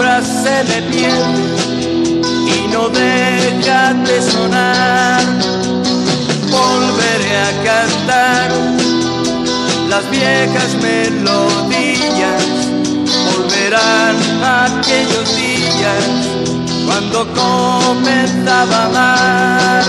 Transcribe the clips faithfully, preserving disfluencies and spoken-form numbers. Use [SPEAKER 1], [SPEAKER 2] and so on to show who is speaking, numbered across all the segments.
[SPEAKER 1] mientras se me pierde y no deja de sonar. Volveré a cantar las viejas melodías, volverán aquellos días cuando comenzaba a amar.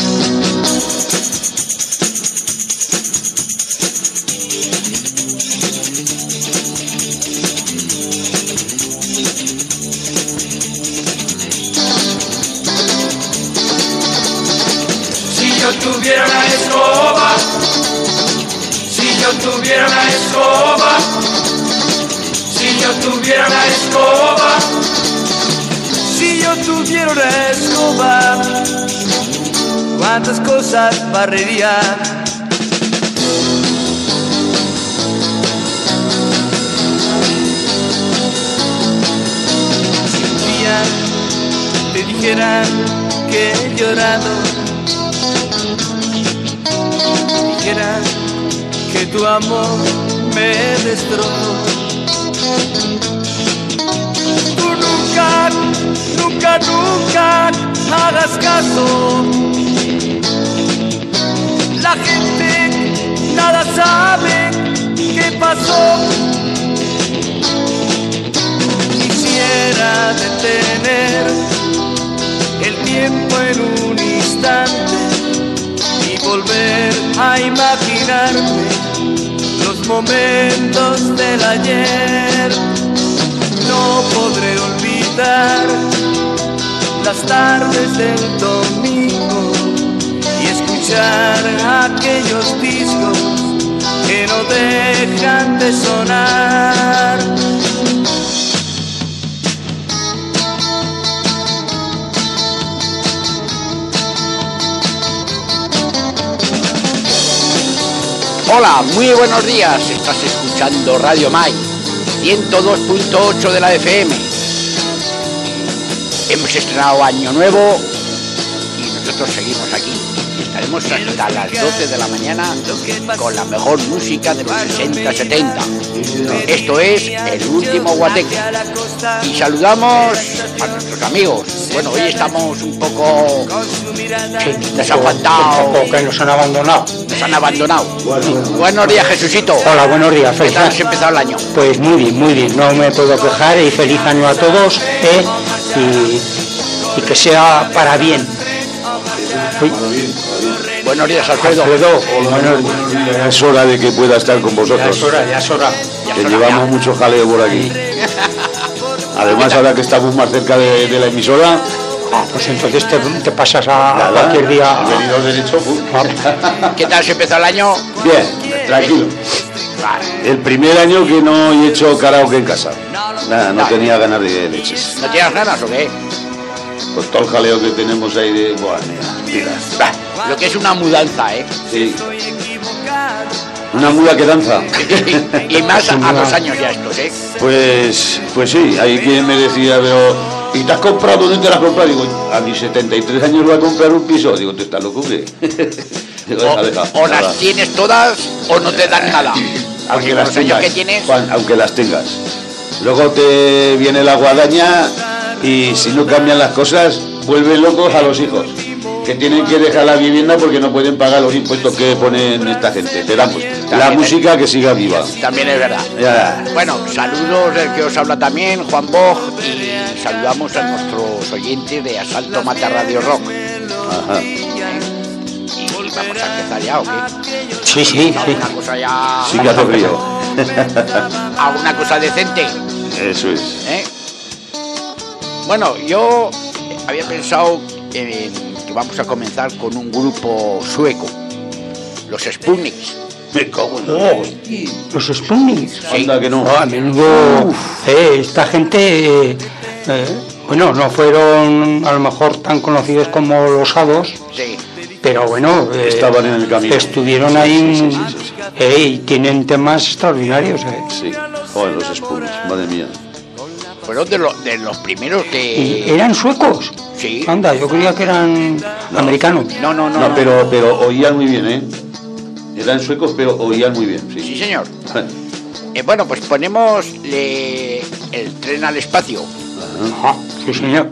[SPEAKER 1] Si yo tuviera una escoba, si yo tuviera una escoba, si yo tuviera una escoba, si yo tuviera una escoba, cuántas cosas barrería. Si un día te dijeran que he llorado, dijeran que tu amor me destrozó, tú nunca, nunca, nunca hagas caso. La gente nada sabe qué pasó. Quisiera detener el tiempo en un instante y volver a imaginarme los momentos del ayer. No podré olvidar las tardes del domingo y escuchar aquellos discos que no dejan de sonar.
[SPEAKER 2] Hola, muy buenos días. Estás escuchando Radio Mai, ciento dos punto ocho de la F M. Hemos estrenado año nuevo y nosotros seguimos aquí. Estaremos hasta las doce de la mañana con la mejor música de los sesenta setenta. Esto es El Último Guateque. Y saludamos a nuestros amigos. Bueno, hoy estamos un poco... Sí, nos han faltado...
[SPEAKER 3] Que nos han abandonado.
[SPEAKER 2] Nos han abandonado. Bueno, buenos días, Jesucito.
[SPEAKER 3] Hola, buenos días.
[SPEAKER 2] ¿Qué tal has empezado el año?
[SPEAKER 3] Pues muy bien, muy bien. No me puedo quejar y feliz año a todos. ¿eh? Y, y que sea para bien. Uy.
[SPEAKER 2] Buenos días, Alfredo.
[SPEAKER 3] Alfredo,
[SPEAKER 4] Hola,
[SPEAKER 3] buenos
[SPEAKER 4] buenos días. Es hora de que pueda estar con vosotros.
[SPEAKER 3] Ya es hora, ya es hora.
[SPEAKER 2] Ya
[SPEAKER 4] que
[SPEAKER 2] es hora,
[SPEAKER 4] llevamos
[SPEAKER 2] ya.
[SPEAKER 4] mucho jaleo por aquí. Además, ahora que estamos más cerca de, de la emisora,
[SPEAKER 3] Ah, pues entonces te, te pasas a,
[SPEAKER 4] nada,
[SPEAKER 3] a cualquier día.
[SPEAKER 4] he venido derecho. pum.
[SPEAKER 2] ¿Qué tal has empezado el año?
[SPEAKER 4] Bien, tranquilo.
[SPEAKER 2] Vale.
[SPEAKER 4] El primer año que no he hecho karaoke en casa. Nada, no tenía ganas de leches.
[SPEAKER 2] ¿No tienes ganas o qué?
[SPEAKER 4] Con todo el jaleo que tenemos ahí de... Buah, mira,
[SPEAKER 2] Bah, lo que es una mudanza, ¿eh?
[SPEAKER 4] sí. Una mula que danza.
[SPEAKER 2] Y más a, a los años ya estos, ¿eh?
[SPEAKER 4] Pues, pues sí, hay quien me decía, pero... ¿Y te has comprado? ¿Dónde te la has comprado? Digo, a mis setenta y tres años voy a comprar un piso. Digo, ¿te estás loco, qué? Digo, deja, deja,
[SPEAKER 2] O, o
[SPEAKER 4] nada.
[SPEAKER 2] las tienes todas o no te dan nada. Porque
[SPEAKER 4] Aunque
[SPEAKER 2] con
[SPEAKER 4] las
[SPEAKER 2] los años
[SPEAKER 4] tengas,
[SPEAKER 2] que tienes...
[SPEAKER 4] Juan, aunque las tengas. Luego te viene la guadaña y si no cambian las cosas, vuelven locos a los hijos, que tienen que dejar la vivienda porque no pueden pagar los impuestos que ponen esta gente. Te damos la
[SPEAKER 2] También
[SPEAKER 4] música que siga viva.
[SPEAKER 2] También es verdad.
[SPEAKER 4] Ya.
[SPEAKER 2] Bueno, saludos del que os habla también, Juan Boj, y saludamos a nuestros oyentes de Asalto Mata Radio Rock.
[SPEAKER 4] Ajá.
[SPEAKER 2] Y vamos a empezar ya, ¿o qué?
[SPEAKER 3] Sí, sí, sí.
[SPEAKER 2] ¿Alguna cosa ya...
[SPEAKER 4] Sí que hace frío.
[SPEAKER 2] ¿Alguna cosa decente?
[SPEAKER 4] Eso es.
[SPEAKER 2] ¿Eh? Bueno, yo había pensado en que vamos a comenzar con un grupo sueco, los Sputniks.
[SPEAKER 4] Me cago en
[SPEAKER 3] Oh,
[SPEAKER 4] la...
[SPEAKER 3] los Sputniks.
[SPEAKER 4] Anda que no.
[SPEAKER 3] Oh, a menudo. Eh, esta gente, eh, eh, bueno, no fueron a lo mejor tan conocidos como los Hados,
[SPEAKER 2] Sí.
[SPEAKER 3] pero bueno, eh,
[SPEAKER 4] Estaban en el camino.
[SPEAKER 3] estuvieron
[SPEAKER 4] Sí,
[SPEAKER 3] ahí
[SPEAKER 4] sí, sí, sí, sí, sí.
[SPEAKER 3] eh, y tienen temas extraordinarios. Eh.
[SPEAKER 4] Sí. Joder, los Spoons, madre mía.
[SPEAKER 2] Fueron de, lo- de los primeros
[SPEAKER 3] ¿Y
[SPEAKER 2] que...
[SPEAKER 3] eran suecos?
[SPEAKER 2] Sí.
[SPEAKER 3] Anda, yo creía que eran
[SPEAKER 4] No.
[SPEAKER 3] americanos.
[SPEAKER 2] No, no, no.
[SPEAKER 4] No,
[SPEAKER 2] no.
[SPEAKER 4] pero, pero oían muy bien, ¿eh? Eran suecos, pero oían muy bien,
[SPEAKER 2] Sí,
[SPEAKER 4] sí.
[SPEAKER 2] señor. Eh, bueno, pues ponemos le- el tren al espacio.
[SPEAKER 3] Ah, sí, señor.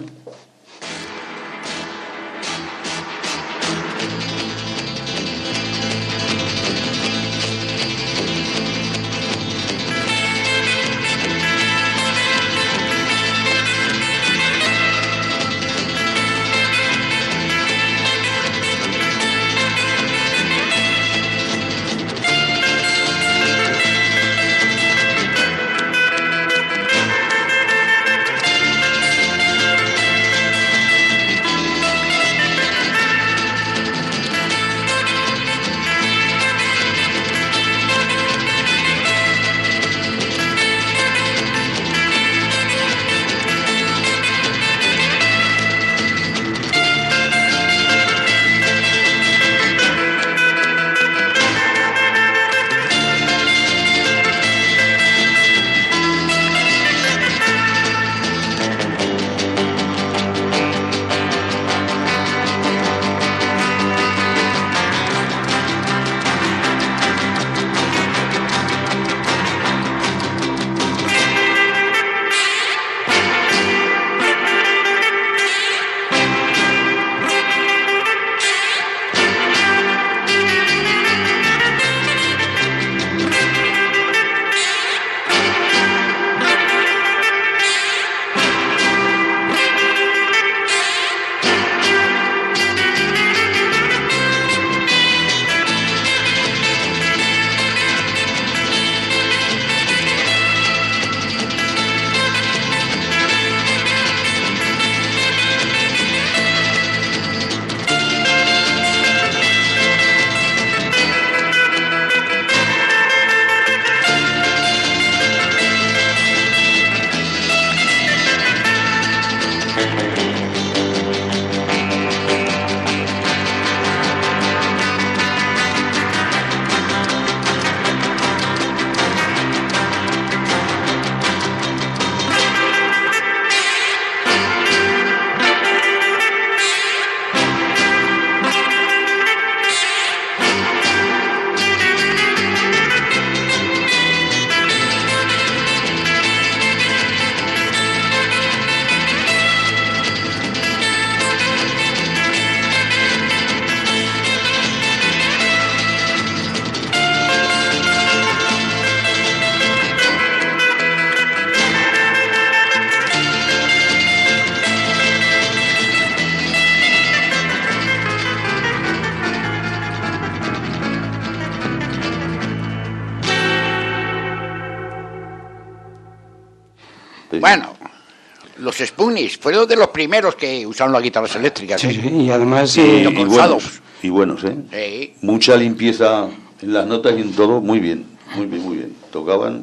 [SPEAKER 2] Bueno, los Spoonies fueron de los primeros que usaron las guitarras eléctricas.
[SPEAKER 3] Sí,
[SPEAKER 2] ¿eh?
[SPEAKER 3] sí, y además...
[SPEAKER 4] Y,
[SPEAKER 3] eh,
[SPEAKER 4] y buenos, y buenos, ¿eh?
[SPEAKER 2] Sí.
[SPEAKER 4] Mucha limpieza en las notas y en todo, muy bien, muy bien, muy bien. Tocaban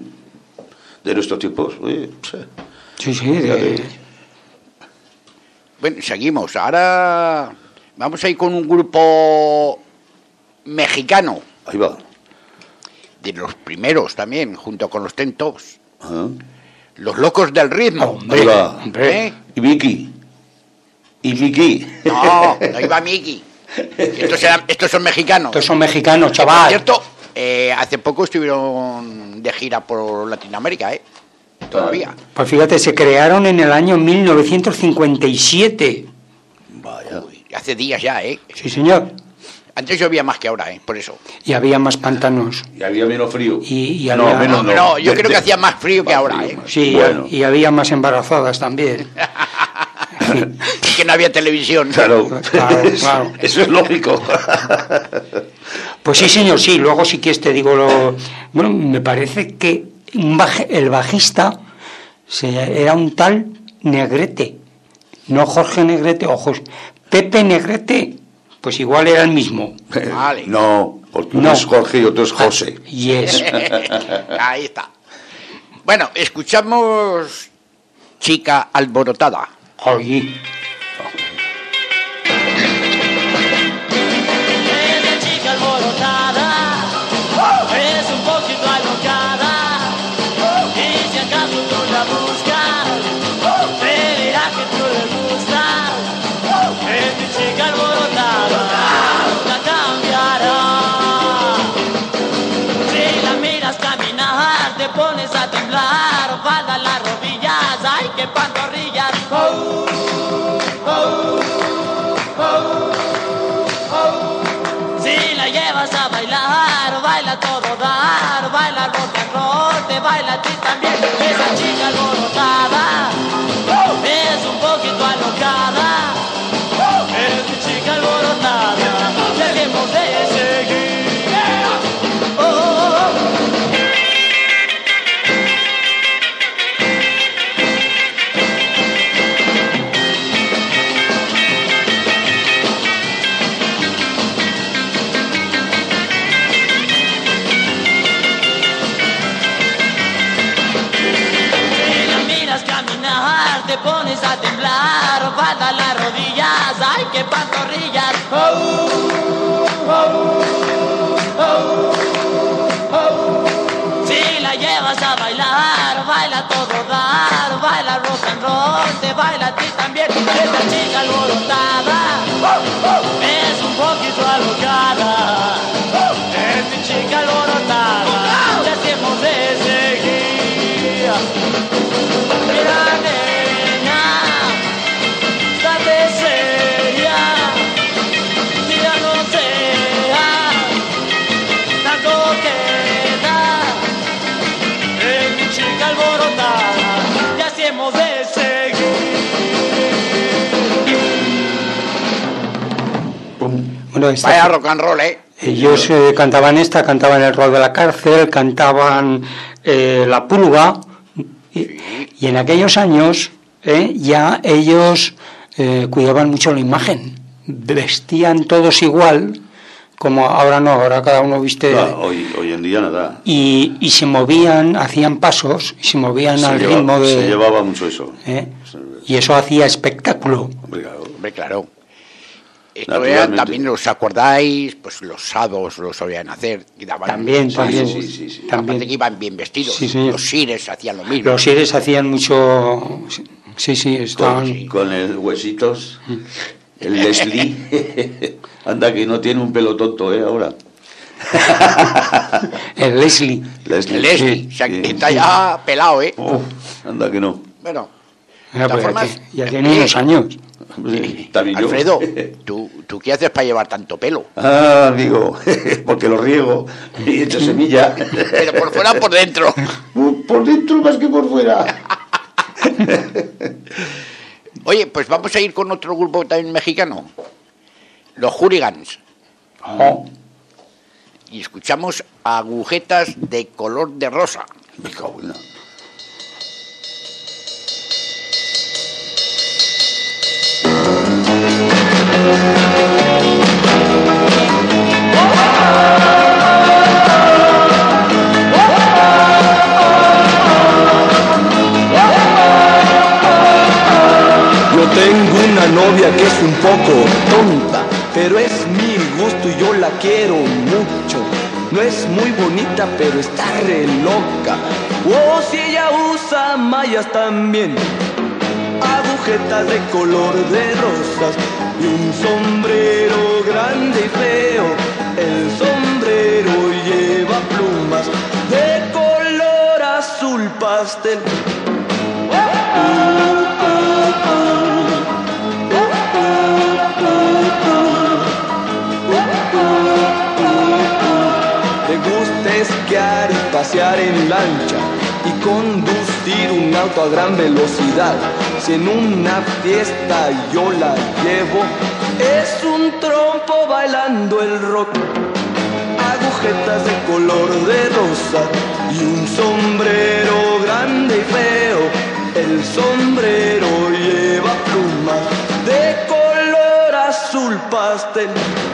[SPEAKER 4] de nuestros tiempos, oye,
[SPEAKER 3] sí, sí, de...
[SPEAKER 2] Bueno, seguimos. Ahora vamos a ir con un grupo mexicano.
[SPEAKER 4] Ahí va.
[SPEAKER 2] De los primeros también, junto con los Ten Tops.
[SPEAKER 4] Ajá.
[SPEAKER 2] Los Locos del Ritmo.
[SPEAKER 3] Hombre,
[SPEAKER 4] Ahí va.
[SPEAKER 3] hombre.
[SPEAKER 2] ¿Eh?
[SPEAKER 4] Y Vicky. Y Vicky.
[SPEAKER 2] No, no iba Miki. Estos, eran, estos son mexicanos.
[SPEAKER 3] Estos son mexicanos,
[SPEAKER 2] Por
[SPEAKER 3] chaval.
[SPEAKER 2] cierto, eh, hace poco estuvieron de gira por Latinoamérica, ¿eh? Todavía.
[SPEAKER 3] Pues fíjate, se crearon en el año mil novecientos cincuenta y siete.
[SPEAKER 4] Vaya.
[SPEAKER 2] Uy, hace días ya, ¿eh?
[SPEAKER 3] Sí, señor.
[SPEAKER 2] Antes llovía más que ahora, ¿eh? Por eso.
[SPEAKER 3] Y había más pantanos.
[SPEAKER 4] Y había menos frío.
[SPEAKER 3] Y, y
[SPEAKER 4] No,
[SPEAKER 3] había...
[SPEAKER 4] menos
[SPEAKER 2] No,
[SPEAKER 4] no.
[SPEAKER 2] no, yo
[SPEAKER 4] De-
[SPEAKER 2] creo que
[SPEAKER 4] de-
[SPEAKER 2] hacía más frío que
[SPEAKER 4] más
[SPEAKER 2] ahora,
[SPEAKER 4] frío,
[SPEAKER 2] ¿eh?
[SPEAKER 4] más.
[SPEAKER 3] Sí,
[SPEAKER 4] Bueno.
[SPEAKER 3] y había más embarazadas también.
[SPEAKER 2] Que no había televisión.
[SPEAKER 4] Claro,
[SPEAKER 3] Claro, claro.
[SPEAKER 4] Eso es lógico.
[SPEAKER 3] Pues sí, señor, sí. Luego sí que te digo lo... Bueno, me parece que un baje- el bajista se- era un tal Negrete. No Jorge Negrete, ojos. Pepe Negrete. Pues igual era el mismo.
[SPEAKER 2] Vale.
[SPEAKER 4] No, porque uno
[SPEAKER 3] No.
[SPEAKER 4] es Jorge y otro es José.
[SPEAKER 3] Yes.
[SPEAKER 2] Ahí está. Bueno, escuchamos Chica Alborotada.
[SPEAKER 3] Oye.
[SPEAKER 5] Esa chica alborotada es un poquito alocada y si acaso tú la buscas te dirá que tú le gustas. Es mi chica alborotada, la cambiará. Si la miras caminar te pones a temblar, falda las rodillas, ay que pantorrillas. baila todo dar, baila rock and roll, te baila a ti también. Esa chica alborotada es un poquito alocada, es mi chica alborotada, dejemos de seguir. Oh, oh, oh. Te pones a temblar, falta las rodillas, ay qué pantorrillas. Oh, oh, oh, oh. Si la llevas a bailar, baila todo dar, baila rock and roll, te baila a ti también. Esta chica alborotada es un poquito alocada, es mi chica alborotada, le hacemos de seguir. Mira,
[SPEAKER 3] Bueno, esta,
[SPEAKER 2] vaya rock and roll, ¿eh?
[SPEAKER 3] Ellos eh, cantaban esta, cantaban El rol de la cárcel, cantaban eh, La pulga, y, y en aquellos años eh, ya ellos eh, cuidaban mucho la imagen, vestían todos igual, como ahora no, ahora cada uno viste...
[SPEAKER 4] No, hoy, hoy en día nada.
[SPEAKER 3] Y, y se movían, hacían pasos, y se movían
[SPEAKER 4] se
[SPEAKER 3] al
[SPEAKER 4] lleva,
[SPEAKER 3] ritmo de...
[SPEAKER 4] Se llevaba mucho eso.
[SPEAKER 3] ¿eh? Y eso hacía espectáculo.
[SPEAKER 4] Hombre, claro.
[SPEAKER 2] Hombre, claro. Esto era, también os acordáis, pues los sados lo solían hacer. Y daban
[SPEAKER 3] También, también.
[SPEAKER 4] Sí, sí, sí.
[SPEAKER 3] También.
[SPEAKER 2] Aparte que iban bien vestidos.
[SPEAKER 3] Sí, sí.
[SPEAKER 2] Los sires hacían lo mismo.
[SPEAKER 3] Los sires hacían mucho... Sí, sí, estaban...
[SPEAKER 4] Con, con el huesitos, el Leslie. Anda que no tiene un pelo tonto, ¿eh? Ahora.
[SPEAKER 3] El Leslie.
[SPEAKER 4] Leslie.
[SPEAKER 2] El Leslie,
[SPEAKER 3] Sí,
[SPEAKER 2] o sea,
[SPEAKER 4] sí.
[SPEAKER 2] que está ya pelado, ¿eh?
[SPEAKER 4] Uf, anda que no.
[SPEAKER 2] Bueno,
[SPEAKER 3] Ah,
[SPEAKER 2] de todas
[SPEAKER 3] pues ya,
[SPEAKER 2] formas,
[SPEAKER 3] te- ya tiene unos años.
[SPEAKER 4] Sí, también yo.
[SPEAKER 2] Alfredo, ¿tú, ¿tú qué haces para llevar tanto pelo?
[SPEAKER 4] Ah, digo, porque lo riego y echo semilla.
[SPEAKER 2] Pero por fuera o por dentro.
[SPEAKER 4] Por dentro más que por fuera.
[SPEAKER 2] Oye, pues vamos a ir con otro grupo también mexicano. Los Hooligans.
[SPEAKER 3] Oh,
[SPEAKER 2] Y escuchamos Agujetas de color de rosa.
[SPEAKER 4] Me cago en la...
[SPEAKER 6] Yo tengo una novia que es un poco tonta, pero es mi gusto y yo la quiero mucho. No es muy bonita, pero está re loca. Oh, si ella usa mallas también, agujetas de color de rosas y un sombrero grande y feo. El sombrero lleva plumas de color azul pastel. Le gusta esquiar y pasear en lancha y conducir un auto a gran velocidad. Si en una fiesta yo la llevo, es un trompo bailando el rock. Agujetas de color de rosa y un sombrero grande y feo. El sombrero lleva plumas de color azul pastel.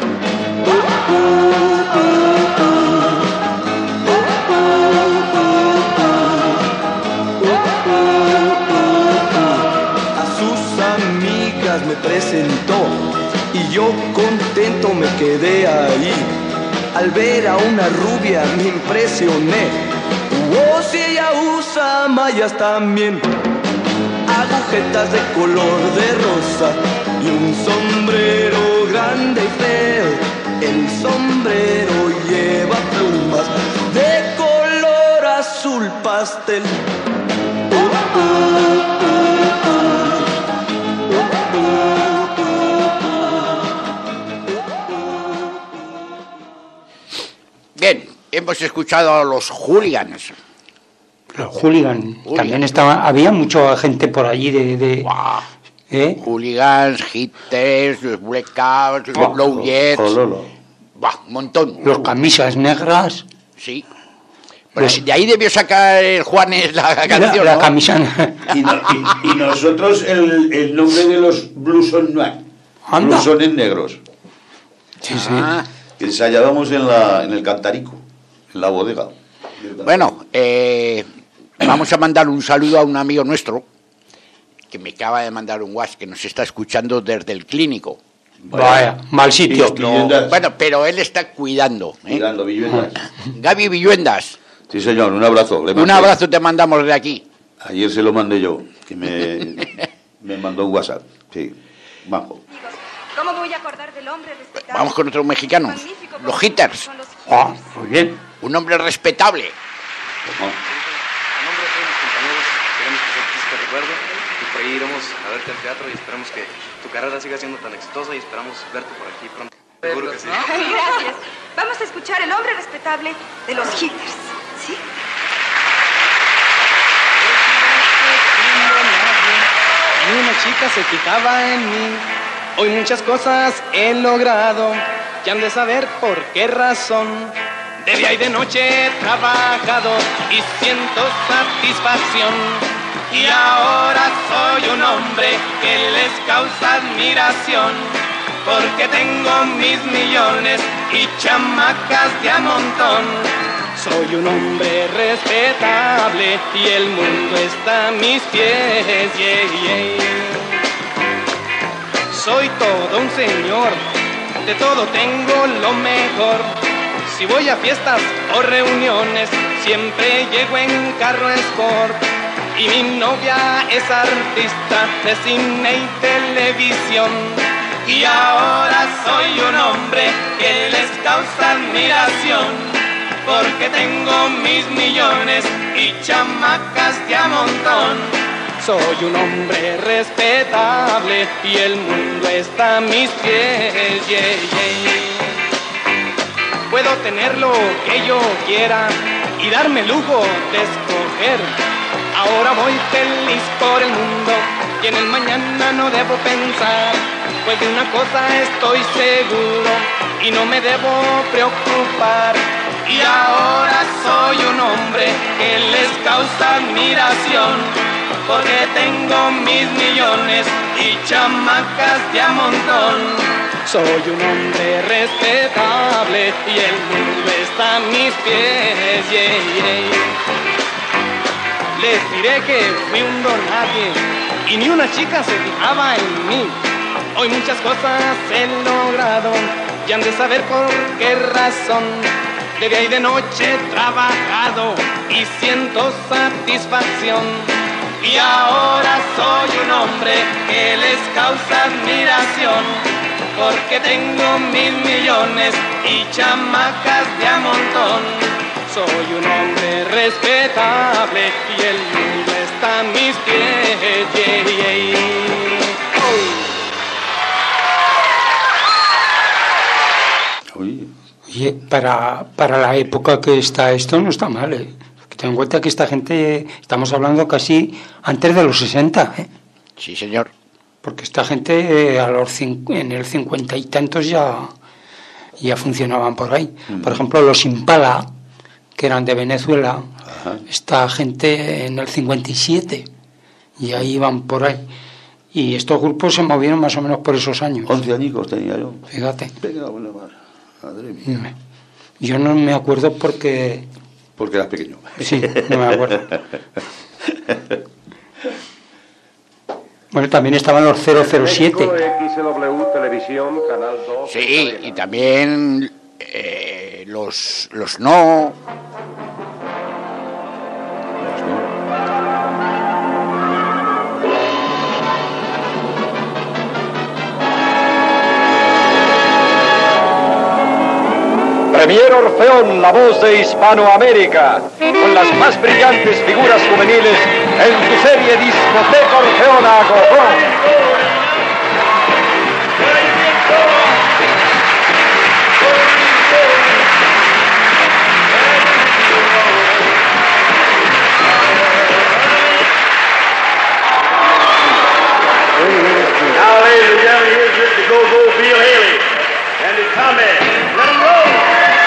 [SPEAKER 6] A sus amigas me presentó y yo contento me quedé ahí. Al ver a una rubia me impresioné. Oh, si ella usa mallas también, agujetas de color de rosa y un sombrero grande y feo. El sombrero lleva plumas de color azul pastel.
[SPEAKER 2] Bien, hemos escuchado a los Hooligans.
[SPEAKER 3] Los Hooligans. También estaba, había mucha gente por allí de... de
[SPEAKER 2] Wow.
[SPEAKER 3] ¿eh?
[SPEAKER 2] Hooligans, Hitters, los Blackouts, los
[SPEAKER 3] Oh,
[SPEAKER 2] Blow Jets.
[SPEAKER 4] Oh, Lolo.
[SPEAKER 2] Buah, un montón.
[SPEAKER 3] Los camisas negras.
[SPEAKER 2] Sí. Bueno,
[SPEAKER 3] Los-
[SPEAKER 2] de ahí debió sacar el Juanes la
[SPEAKER 3] La,
[SPEAKER 2] canción,
[SPEAKER 3] la
[SPEAKER 2] ¿no?
[SPEAKER 3] camisa...
[SPEAKER 4] Y, no- y- y nosotros el, el nombre de los bluesones noir,
[SPEAKER 3] Anda.
[SPEAKER 4] blusones negros,
[SPEAKER 3] Sí, sí.
[SPEAKER 2] Ah,
[SPEAKER 4] que ensayábamos en, la, en el Cantarico, en la bodega.
[SPEAKER 2] bueno, eh, vamos a mandar un saludo a un amigo nuestro que me acaba de mandar un WhatsApp que nos está escuchando desde el clínico.
[SPEAKER 3] Vaya, mal sitio.
[SPEAKER 4] Y- Villuendas.
[SPEAKER 2] Bueno, pero él está cuidando. ¿eh?
[SPEAKER 4] Mirando Villuendas.
[SPEAKER 2] Gaby Villuendas,
[SPEAKER 4] Sí, señor, un abrazo. Le
[SPEAKER 2] un
[SPEAKER 4] mandé.
[SPEAKER 2] abrazo te mandamos de aquí.
[SPEAKER 4] Ayer se lo mandé yo, que me, me mandó un WhatsApp. Sí, bajo.
[SPEAKER 7] ¿Cómo voy a acordar del hombre respetable?
[SPEAKER 2] Vamos con otros mexicanos,
[SPEAKER 7] Magnífico
[SPEAKER 2] los
[SPEAKER 7] porque
[SPEAKER 2] Hitters.
[SPEAKER 7] son los
[SPEAKER 3] Ah,
[SPEAKER 7] Hitters.
[SPEAKER 3] muy bien.
[SPEAKER 2] Un hombre respetable.
[SPEAKER 4] Ajá.
[SPEAKER 8] A nombre de todos mis compañeros, queremos que seas este recuerdo y por ahí iremos a verte al teatro y esperamos que tu carrera siga siendo tan exitosa y esperamos verte por aquí pronto. Seguro que sí.
[SPEAKER 7] Gracias. Vamos a escuchar el hombre respetable de los Hitters. ¿Sí?
[SPEAKER 9] Ni una chica se fijaba en mí. Hoy muchas cosas he logrado. Ya han de saber por qué razón. De día y de noche he trabajado y siento satisfacción. Y ahora soy un hombre que les causa admiración. Porque tengo mis millones y chamacas de a montón. Soy un hombre respetable y el mundo está a mis pies. Yeah, yeah. Soy todo un señor, de todo tengo lo mejor. Si voy a fiestas o reuniones, siempre llego en carro Sport. Y mi novia es artista de cine y televisión. Y ahora soy un hombre que les causa admiración. Porque tengo mis millones y chamacas de a montón. Soy un hombre respetable y el mundo está a mis pies. Yeah, yeah. Puedo tener lo que yo quiera y darme lujo de escoger. Ahora voy feliz por el mundo y en el mañana no debo pensar. Pues de una cosa estoy seguro y no me debo preocupar. Y ahora soy un hombre que les causa admiración. Porque tengo mis millones y chamacas de a montón. Soy un hombre respetable y el mundo está a mis pies. Yeah, yeah. Les diré que fui un don nadie y ni una chica se fijaba en mí. Hoy muchas cosas he logrado y han de saber por qué razón. De día y de noche he trabajado y siento satisfacción. Y ahora soy un hombre que les causa admiración. Porque tengo mil millones y chamacas de a montón. Soy un hombre respetable y el mundo está a mis pies. Yeah, yeah. Oh.
[SPEAKER 4] Uy,
[SPEAKER 3] Oye, para, para la época que está esto no está mal, ¿eh? Ten en cuenta que esta gente, estamos hablando casi antes de los sesenta, ¿eh?
[SPEAKER 2] Sí, señor.
[SPEAKER 3] Porque esta gente eh, a los cin- en el cincuenta y tantos ya, ya funcionaban por ahí.
[SPEAKER 4] Mm.
[SPEAKER 3] Por ejemplo, los Impala, que eran de Venezuela,
[SPEAKER 4] Ajá.
[SPEAKER 3] esta gente en el cincuenta y siete, y ahí iban por ahí. Y estos grupos se movieron más o menos por esos años.
[SPEAKER 4] once añicos tenía yo.
[SPEAKER 3] Fíjate.
[SPEAKER 4] Venga, buena madre. Madre mía.
[SPEAKER 3] Yo no me acuerdo porque...
[SPEAKER 4] Porque eras pequeño.
[SPEAKER 3] Sí, no me acuerdo. Bueno, también estaban los cero cero siete.
[SPEAKER 10] X W Televisión, Canal dos.
[SPEAKER 2] Sí, y también eh, los, los no.
[SPEAKER 10] Premier Orfeón, la voz de Hispanoamérica, con las más brillantes figuras juveniles en su serie Discoteca Orfeona Gogó. Bill Haley and his comment. Let him roll.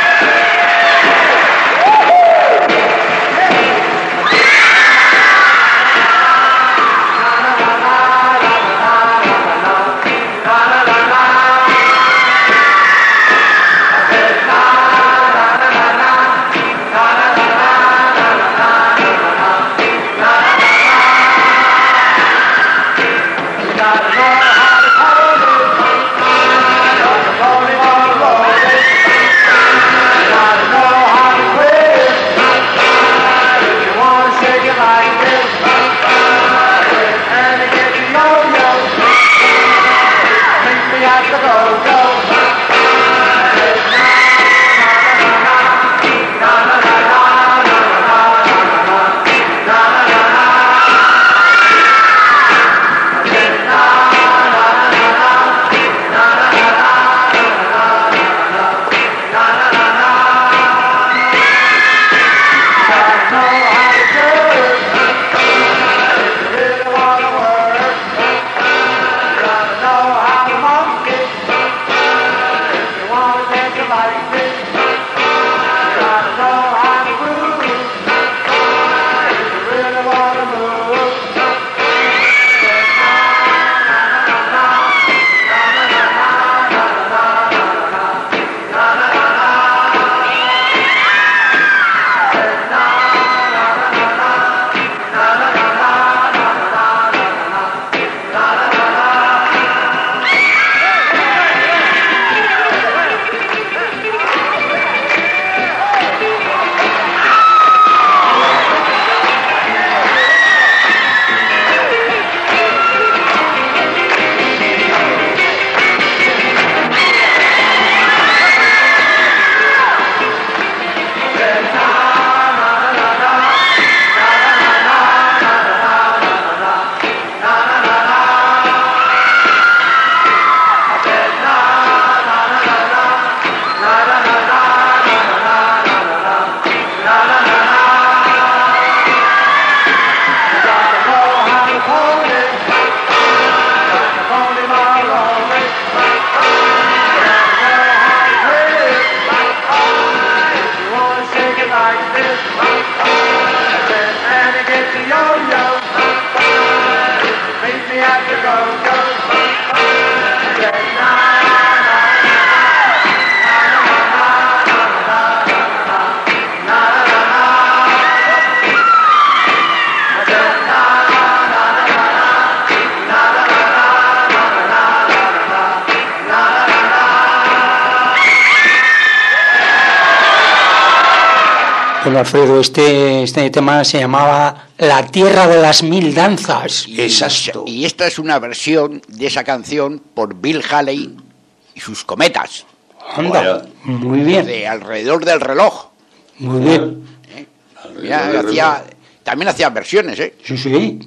[SPEAKER 3] Bueno, Alfredo, este, este tema se llamaba La Tierra de las Mil Danzas.
[SPEAKER 2] Exacto. Y esta es una versión de esa canción por Bill Haley y sus Cometas.
[SPEAKER 3] Anda, muy bien.
[SPEAKER 2] De Alrededor del Reloj.
[SPEAKER 3] Muy bien.
[SPEAKER 2] ¿Eh? Mira, hacía, también hacía versiones, ¿eh?
[SPEAKER 3] Sí, sí.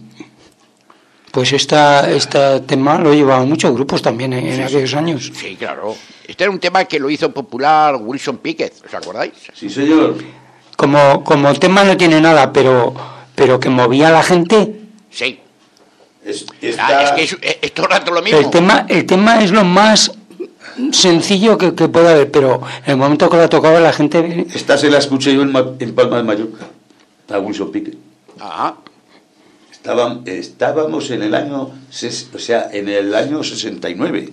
[SPEAKER 3] Pues esta, este tema lo llevaban muchos grupos también en,
[SPEAKER 2] sí,
[SPEAKER 3] en aquellos
[SPEAKER 2] sí.
[SPEAKER 3] años.
[SPEAKER 2] Sí, claro. Este era un tema que lo hizo popular Wilson Pickett, ¿os acordáis?
[SPEAKER 4] Sí, señor.
[SPEAKER 3] Como, como tema no tiene nada, pero, pero que movía a la gente.
[SPEAKER 2] Sí.
[SPEAKER 4] Es,
[SPEAKER 2] esta... ah, es que es, es, es todo el rato lo mismo.
[SPEAKER 3] El tema, el tema es lo más sencillo que, que puede haber, pero en el momento que la tocaba la gente...
[SPEAKER 4] Esta se la escuché yo en, en Palma de Mallorca, a Wilson Pickett.
[SPEAKER 2] Ajá.
[SPEAKER 4] Estábamos, estábamos en el año, o sea, en el año sesenta y nueve.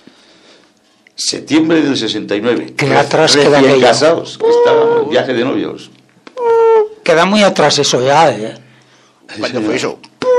[SPEAKER 4] Septiembre del sesenta y nueve.
[SPEAKER 3] Que atrás queda
[SPEAKER 4] recién casados, que estábamos en viaje de novios.
[SPEAKER 3] Queda muy atrás eso ya, ¿eh?
[SPEAKER 2] ¿Cuándo fue eso?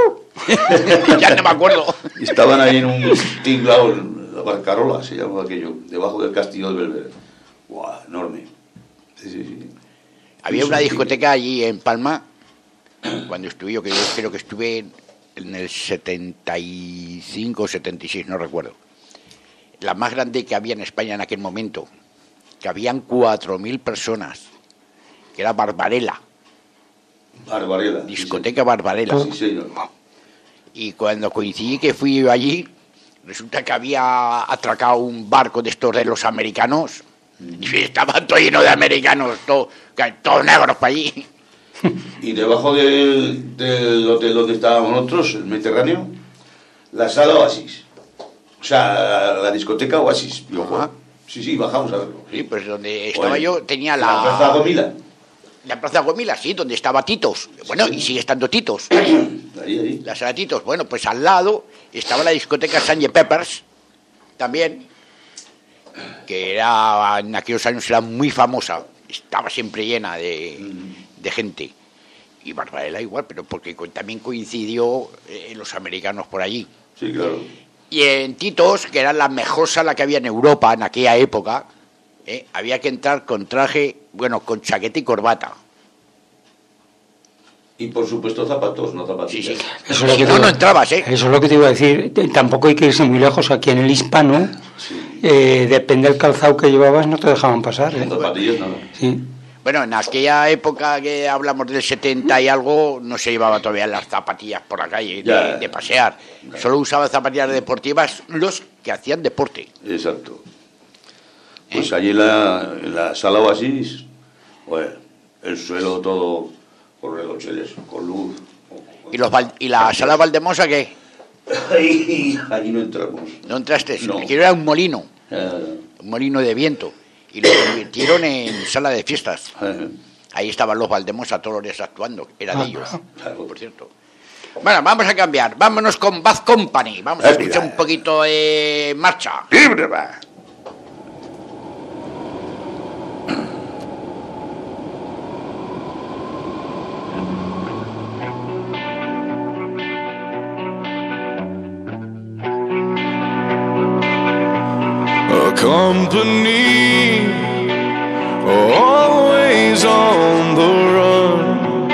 [SPEAKER 2] Ya no me acuerdo.
[SPEAKER 4] Estaban ahí en un tinglao, la Barcarola se llamaba aquello, debajo del castillo de Belvedere. ¡Guau! Enorme. Sí, sí, sí.
[SPEAKER 2] Había una discoteca allí en Palma, cuando estuve yo, que yo creo que estuve en el setenta y cinco o setenta y seis, no recuerdo. La más grande que había en España en aquel momento, que habían cuatro mil personas, que era Barbarella.
[SPEAKER 4] Barbarella.
[SPEAKER 2] Discoteca sí, Barbarella.
[SPEAKER 4] Sí, señor.
[SPEAKER 2] Y cuando coincidí que fui yo allí, resulta que había atracado un barco de estos de los americanos, y estaba todo lleno de americanos, todo, todos negros para allí.
[SPEAKER 4] Y debajo del, del hotel donde estábamos nosotros, el Mediterráneo, la sala Oasis. O sea, la discoteca Oasis. Digo, bueno, sí, sí, bajamos a verlo.
[SPEAKER 2] Sí, pues donde estaba
[SPEAKER 4] Bueno,
[SPEAKER 2] yo tenía
[SPEAKER 4] La
[SPEAKER 2] la...
[SPEAKER 4] Plaza Gomila.
[SPEAKER 2] La Plaza Gomila, sí, donde estaba Titos. Bueno, y sigue estando Titos.
[SPEAKER 4] Ahí, ahí.
[SPEAKER 2] La sala Titos. Bueno, pues al lado estaba la discoteca Sanger Peppers, también, que era en aquellos años era muy famosa. Estaba siempre llena de, de gente. Y Barbarella igual, pero porque co- también coincidió eh, los americanos por allí.
[SPEAKER 4] Sí, claro.
[SPEAKER 2] Y en Titos, que era la mejor sala que había en Europa en aquella época, eh, había que entrar con traje, bueno, con chaqueta y corbata.
[SPEAKER 4] Y por supuesto zapatos, no zapatillas.
[SPEAKER 2] Sí, sí.
[SPEAKER 3] Eso es lo que
[SPEAKER 2] No,
[SPEAKER 3] te-
[SPEAKER 2] no entrabas, ¿eh?
[SPEAKER 3] Eso es lo que te iba a decir. T- Tampoco hay que irse muy lejos. Aquí en el Hispano,
[SPEAKER 4] Sí.
[SPEAKER 3] eh, depende del calzado que llevabas, no te dejaban pasar. ¿eh?
[SPEAKER 4] No zapatillas, nada.
[SPEAKER 3] Sí.
[SPEAKER 2] Bueno, en aquella época que hablamos del setenta y algo, no se llevaba todavía las zapatillas por la calle de,
[SPEAKER 4] Ya.
[SPEAKER 2] de pasear. Solo usaban zapatillas deportivas los que hacían deporte.
[SPEAKER 4] Exacto. Pues allí en la, en la sala Oasis, bueno, el suelo todo con relocheles, con luz.
[SPEAKER 2] ¿Y, los Val- y la sala Valdemosa qué?
[SPEAKER 4] Ahí, allí no entramos.
[SPEAKER 2] ¿No entraste?
[SPEAKER 4] No.
[SPEAKER 2] El que era un molino,
[SPEAKER 4] Eh,
[SPEAKER 2] un molino de viento. Y lo convirtieron en sala de fiestas.
[SPEAKER 4] eh,
[SPEAKER 2] Ahí estaban los Valdemosa todos los días actuando. Era de
[SPEAKER 3] Ah,
[SPEAKER 2] ellos,
[SPEAKER 4] claro.
[SPEAKER 2] por cierto. Bueno, vamos a cambiar. Vámonos con Bad Company. Vamos a escuchar un poquito de marcha.
[SPEAKER 4] ¡Libre, va!
[SPEAKER 11] A company always on the run,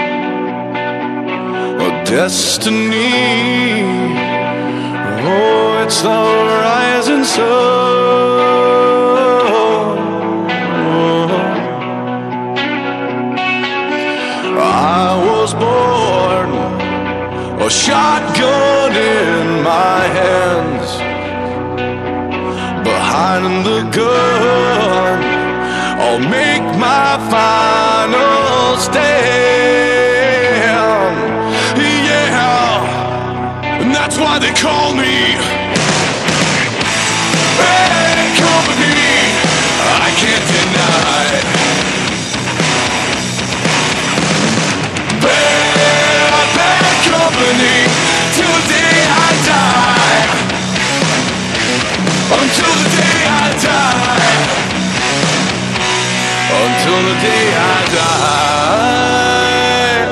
[SPEAKER 11] a destiny, oh, it's the rising sun. I was born, a shotgun in my hands, behind the gun, I'll make my final stand. Yeah, and that's why they call me Bad Company. I can't deny Bad, bad company till the day I die. Until the day I die. Until the day I die.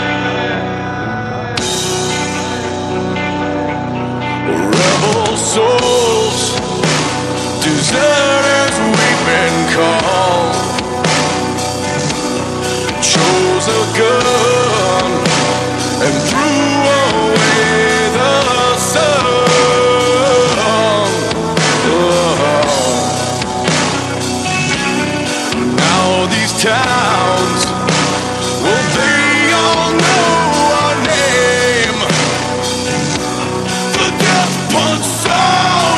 [SPEAKER 11] Rebel souls, deserters we've been called. Chose a gun and threw away the sun. Now these towns, well, they all know our name. The death punch sound.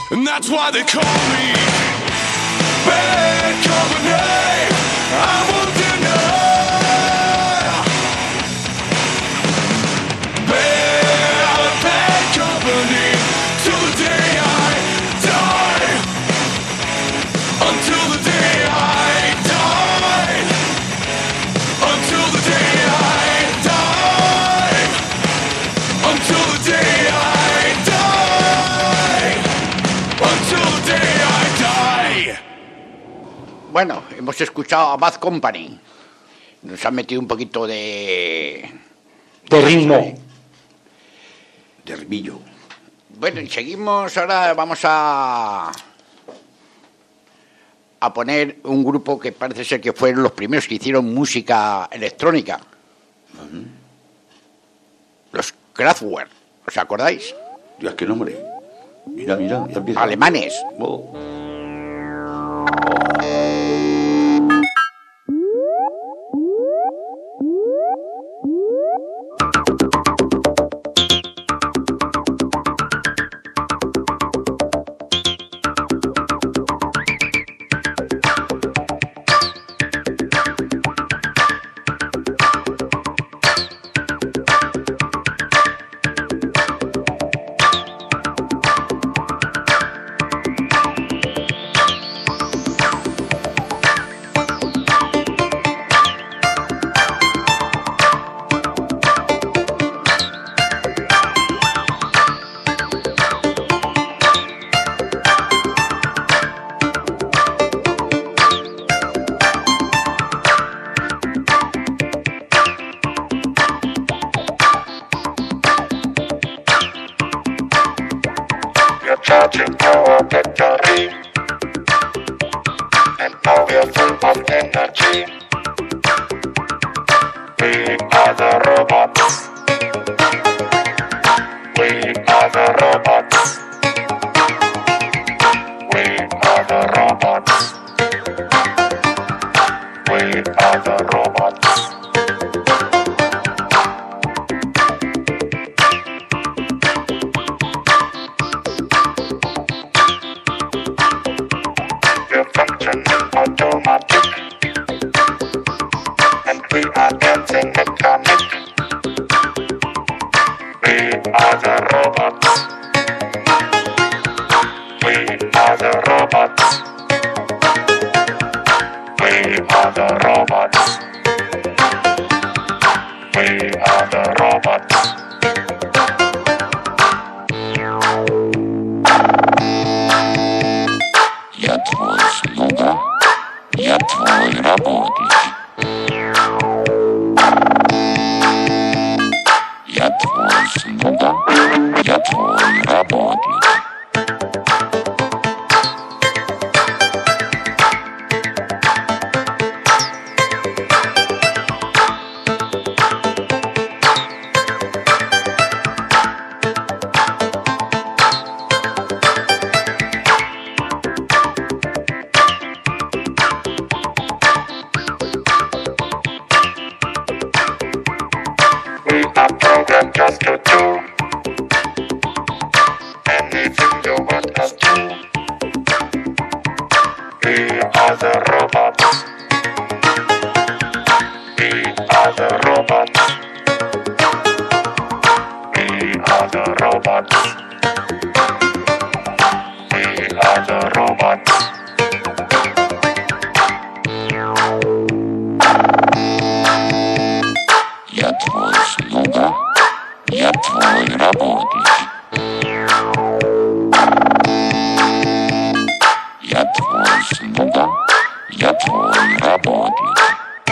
[SPEAKER 11] and that's why they call me bad company. I won't deny. Bad, bad company till the day I die. Until the day I die. Until the day I die. Until the day I die. Until the day I die.
[SPEAKER 2] Bueno, hemos escuchado a Bad Company. Nos ha metido un poquito de...
[SPEAKER 3] De ritmo.
[SPEAKER 4] De rimillo.
[SPEAKER 2] Bueno, y seguimos, ahora vamos a... a poner un grupo que parece ser que fueron los primeros que hicieron música electrónica.
[SPEAKER 4] Uh-huh.
[SPEAKER 2] Los Kraftwerk, ¿os acordáis?
[SPEAKER 4] Dios, qué nombre. Mira, mira, ya empieza.
[SPEAKER 2] Alemanes.
[SPEAKER 4] Oh.
[SPEAKER 12] charging our battery, and now we are full of energy. We are the robots. We are the robots. We are the robots. We are the robots. Automatic, and we are dancing mechanic. We are the robots. We are the robots. We are the robots. We are the robots. Я твой слуга. Я твой работник. Я твой слуга. Я твой работник. Just to do anything you want us to. We are the robots. We are the robots. We are the robots. We are the robots. Я твой слуга. Я твой работник. Я твой слуга. Я твой работник.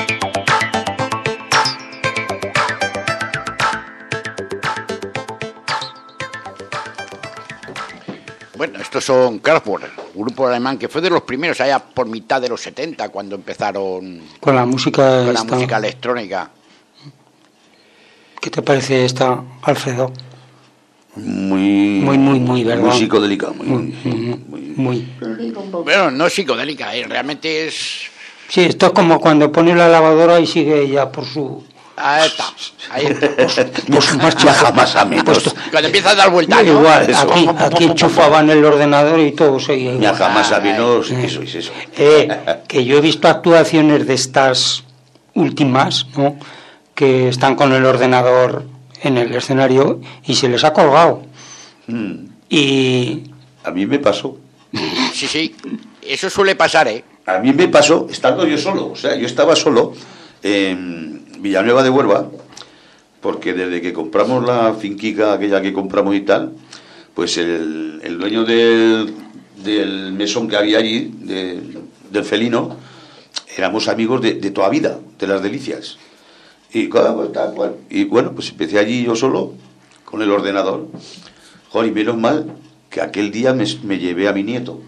[SPEAKER 2] Bueno, estos son Kraftwerk, un grupo alemán que fue de los primeros allá por mitad de los setenta, cuando empezaron
[SPEAKER 3] con la música,
[SPEAKER 2] con la
[SPEAKER 3] esta...
[SPEAKER 2] música electrónica.
[SPEAKER 3] ¿Qué te parece esta, Alfredo?
[SPEAKER 4] Muy,
[SPEAKER 3] muy, muy, muy, ¿verdad?
[SPEAKER 4] Muy psicodélica, muy,
[SPEAKER 3] muy, muy, muy.
[SPEAKER 2] Bueno, no es psicodélica, ¿eh? Realmente es.
[SPEAKER 3] Sí, esto es como cuando pones la lavadora y sigue ella por su,
[SPEAKER 2] Ahí está. Ahí está.
[SPEAKER 3] Pues más
[SPEAKER 4] Ya jamás a menos.
[SPEAKER 3] Pues,
[SPEAKER 2] Cuando empieza a dar vueltas. ¿no?
[SPEAKER 3] igual,
[SPEAKER 4] Eso.
[SPEAKER 3] aquí, aquí enchufaban el ordenador y todo seguía
[SPEAKER 4] Ya
[SPEAKER 3] igual.
[SPEAKER 4] jamás a menos.
[SPEAKER 3] Ay.
[SPEAKER 4] Eso es eso.
[SPEAKER 3] Eh, que yo he visto actuaciones de estas últimas, ¿no? Que están con el ordenador en el escenario y se les ha colgado.
[SPEAKER 4] Mm.
[SPEAKER 3] Y
[SPEAKER 4] A mí me pasó.
[SPEAKER 2] Sí, sí. Eso suele pasar, ¿eh?
[SPEAKER 4] A mí me pasó estando yo solo. O sea, yo estaba solo en Villanueva de Huelva, porque desde que compramos la finquica aquella que compramos y tal, pues el, el dueño del, del mesón que había allí, de, del felino, éramos amigos de, de toda vida, de las delicias. Y, tal cual. Y bueno, pues empecé allí yo solo, con el ordenador. Joder, y menos mal que aquel día me, me llevé a mi nieto.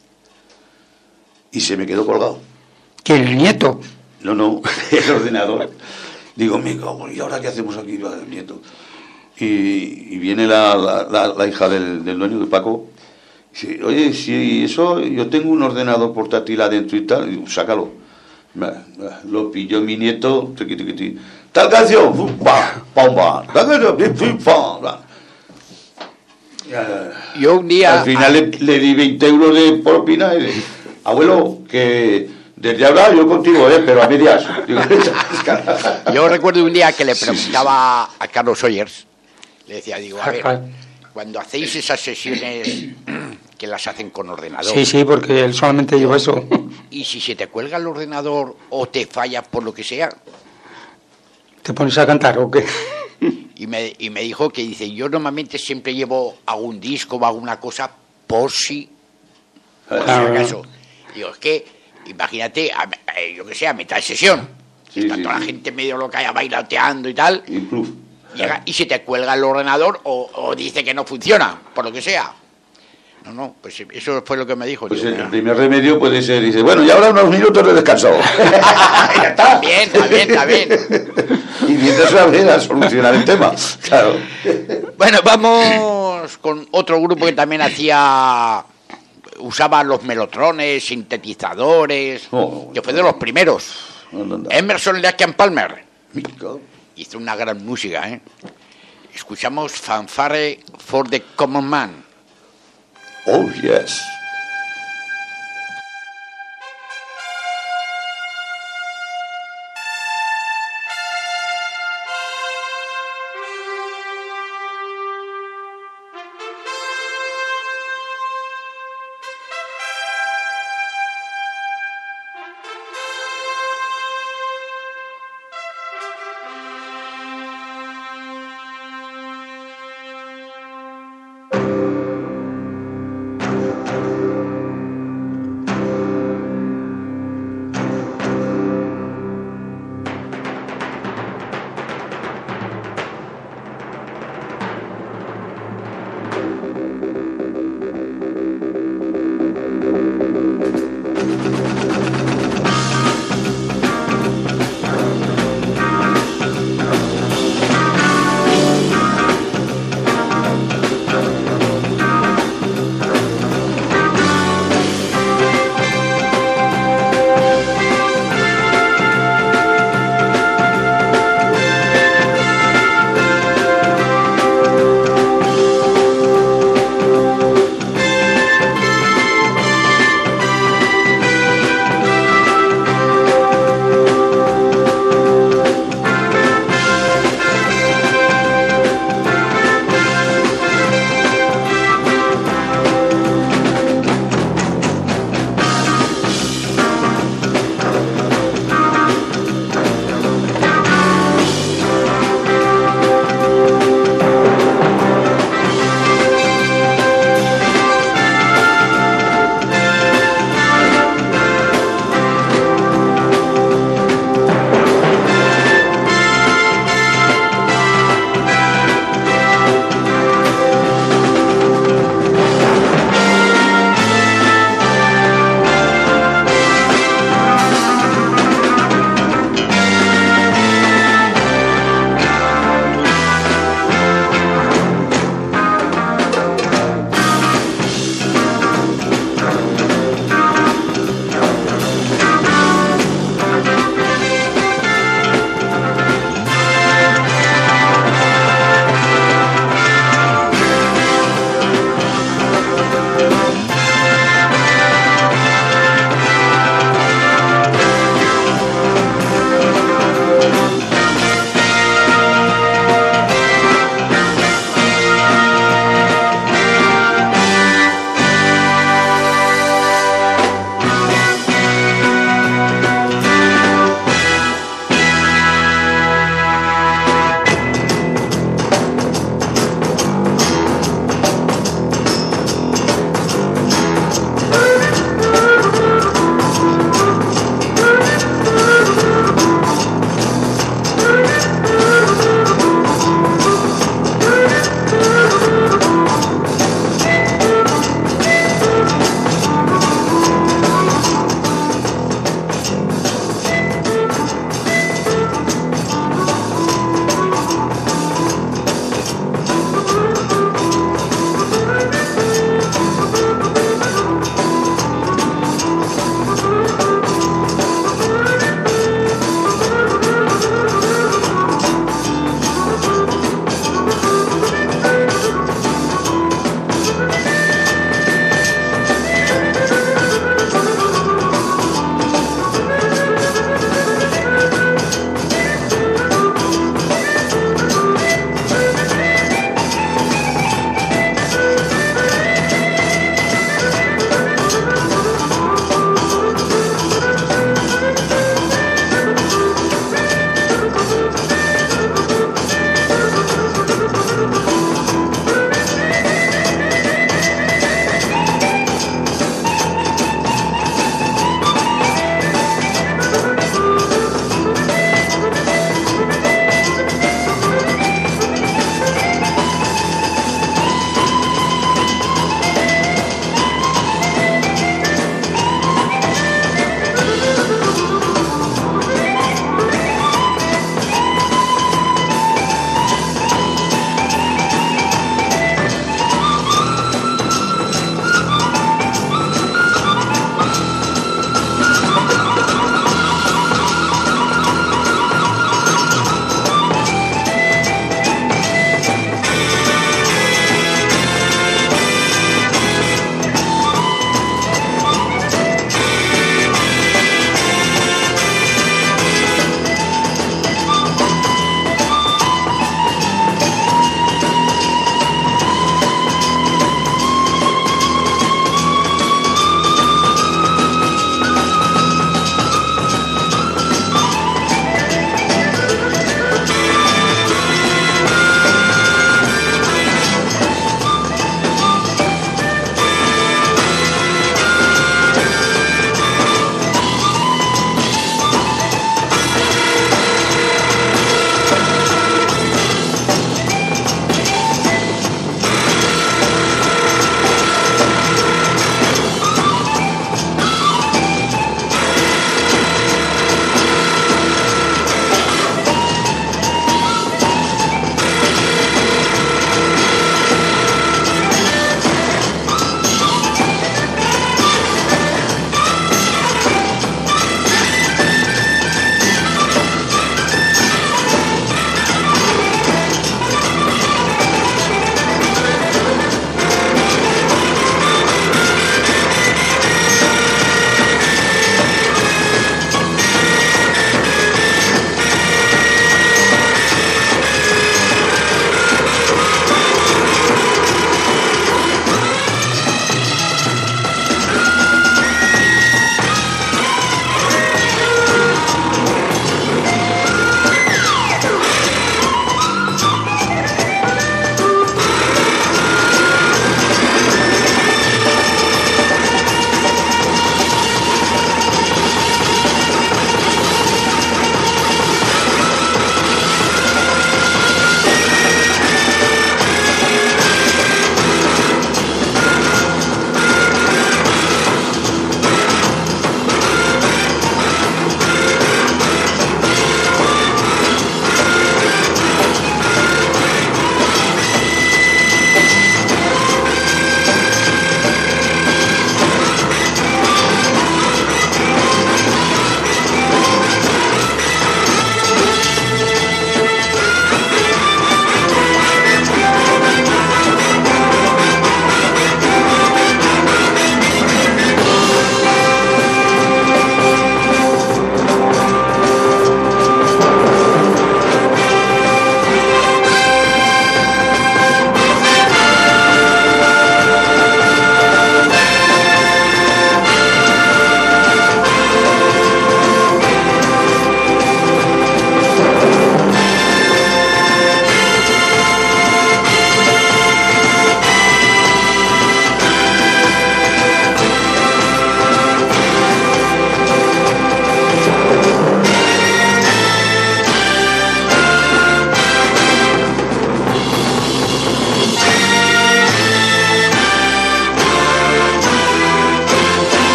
[SPEAKER 4] Y se me quedó colgado.
[SPEAKER 3] ¿quién, el nieto?
[SPEAKER 4] No, no, el ordenador. Digo, me cago, ¿y ahora qué hacemos aquí, el nieto? Y, y viene la, la, la, la hija del, del dueño de Paco. Y dice, oye, si eso, yo tengo un ordenador portátil adentro y tal. Y digo, sácalo. Lo pilló mi nieto. Tiqui, tiqui, tiqui. Tal canción. Pa, pa, pa, tal canción, pa, pa.
[SPEAKER 2] Yo un día...
[SPEAKER 4] Al final le, le di veinte euros de propina y le dije, abuelo, que desde ahora yo contigo, ¿eh? Pero a medias. Digo,
[SPEAKER 2] Yo recuerdo un día que le preguntaba a Carlos Oyers, le decía, digo, a ver, cuando hacéis esas sesiones que las hacen con ordenador...
[SPEAKER 3] Sí, sí, porque él solamente lleva eso.
[SPEAKER 2] Y si se te cuelga el ordenador o te falla por lo que sea...
[SPEAKER 3] ¿Te pones a cantar o qué?
[SPEAKER 2] Y me, y me dijo que, dice, yo normalmente siempre llevo algún disco o alguna cosa por si... Por si acaso. Digo, es que, imagínate, a, a, yo que sé, a mitad de sesión,
[SPEAKER 4] Sí,
[SPEAKER 2] está
[SPEAKER 4] sí,
[SPEAKER 2] toda
[SPEAKER 4] sí.
[SPEAKER 2] la gente medio loca ya bailoteando y tal,
[SPEAKER 4] Y pluf.
[SPEAKER 2] llega y se te cuelga el ordenador o, o dice que no funciona, por lo que sea. No, no, pues eso fue lo que me dijo.
[SPEAKER 4] Pues
[SPEAKER 2] Digo,
[SPEAKER 4] el
[SPEAKER 2] mira.
[SPEAKER 4] primer remedio puede ser, dice, bueno, y ahora unos minutos de descanso. Ya está.
[SPEAKER 2] Está bien, está bien, está bien.
[SPEAKER 4] Y mientras a ver a solucionar el tema. Claro.
[SPEAKER 2] Bueno, vamos con otro grupo que también hacía... Usaba los melotrones, sintetizadores,
[SPEAKER 4] Oh,
[SPEAKER 2] que fue de los primeros.
[SPEAKER 4] No, no, no.
[SPEAKER 2] Emerson Lake and Palmer
[SPEAKER 4] Mico.
[SPEAKER 2] hizo una gran música, ¿eh? Escuchamos Fanfare for the Common Man.
[SPEAKER 4] Oh, yes.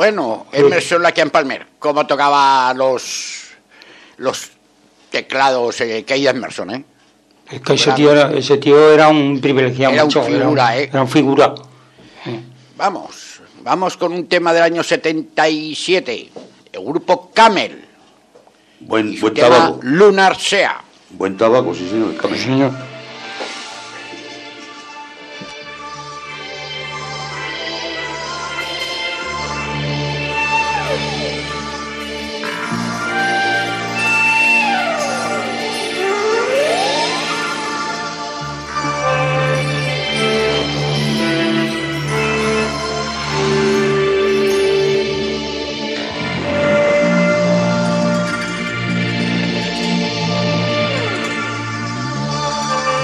[SPEAKER 2] bueno, Emerson Lake and Palmer, cómo tocaba los los teclados eh, Keith Emerson, ¿eh?
[SPEAKER 3] Es que ese tío, era, ese tío era un privilegiado.
[SPEAKER 2] Era
[SPEAKER 3] mucho,
[SPEAKER 2] un figura,
[SPEAKER 3] era,
[SPEAKER 2] ¿eh?
[SPEAKER 3] Era un figura.
[SPEAKER 2] Vamos, vamos con un tema del año setenta y siete, el grupo Camel.
[SPEAKER 4] Buen, buen
[SPEAKER 2] tema
[SPEAKER 4] tabaco.
[SPEAKER 2] Lunar Sea.
[SPEAKER 4] Buen tabaco, sí señor.
[SPEAKER 3] Sí, señor.
[SPEAKER 11] Thank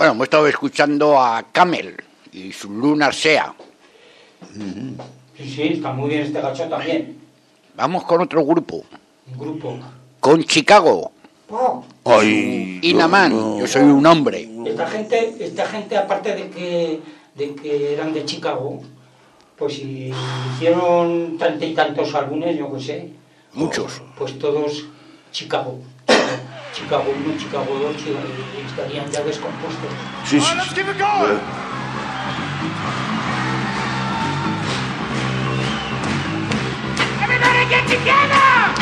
[SPEAKER 2] Bueno, hemos estado escuchando a Camel y su Lunar Sea.
[SPEAKER 3] Sí, sí, está muy bien este gacho también.
[SPEAKER 2] Vamos con otro grupo.
[SPEAKER 3] Un grupo.
[SPEAKER 2] Con Chicago.
[SPEAKER 3] Oh.
[SPEAKER 4] Ay,
[SPEAKER 2] Inaman,
[SPEAKER 4] no, no.
[SPEAKER 2] yo soy un hombre.
[SPEAKER 3] Esta gente, esta gente aparte de que, de que eran de Chicago, pues si hicieron treinta y tantos álbumes, yo qué sé.
[SPEAKER 2] Muchos.
[SPEAKER 3] Pues todos Chicago. Chicago uno, Chicago dos, y estarían ya descompuestos.
[SPEAKER 4] Sí, sí. sí. Bueno.
[SPEAKER 11] Everybody get together!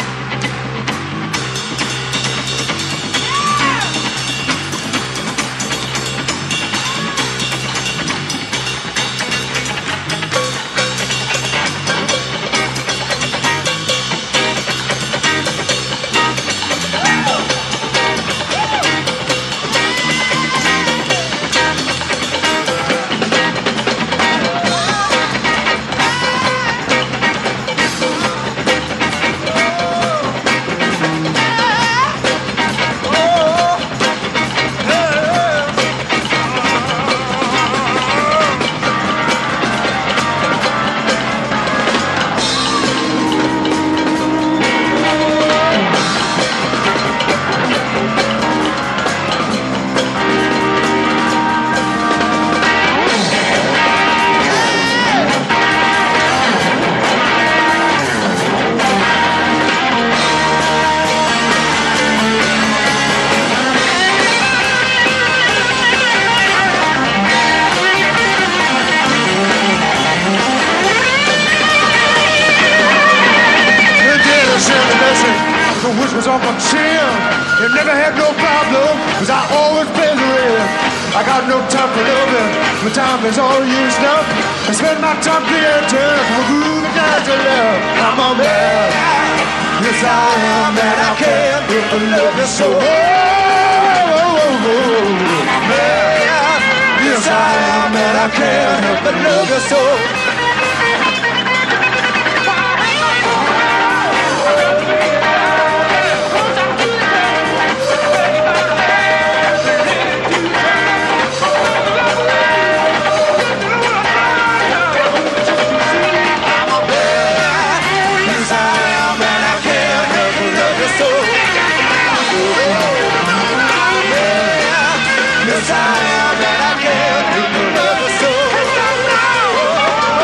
[SPEAKER 11] Which was on my chin. You never had no problem, cause I always play the red. I got no time for loving, my time is all used up. I spend my time being turned from a groove down to love. I'm a man, yes I am, and I can if I love you so. Oh, oh, oh, oh. Man, yes I am, and I can if I love you so. Yes, I am, and I can, people love you so.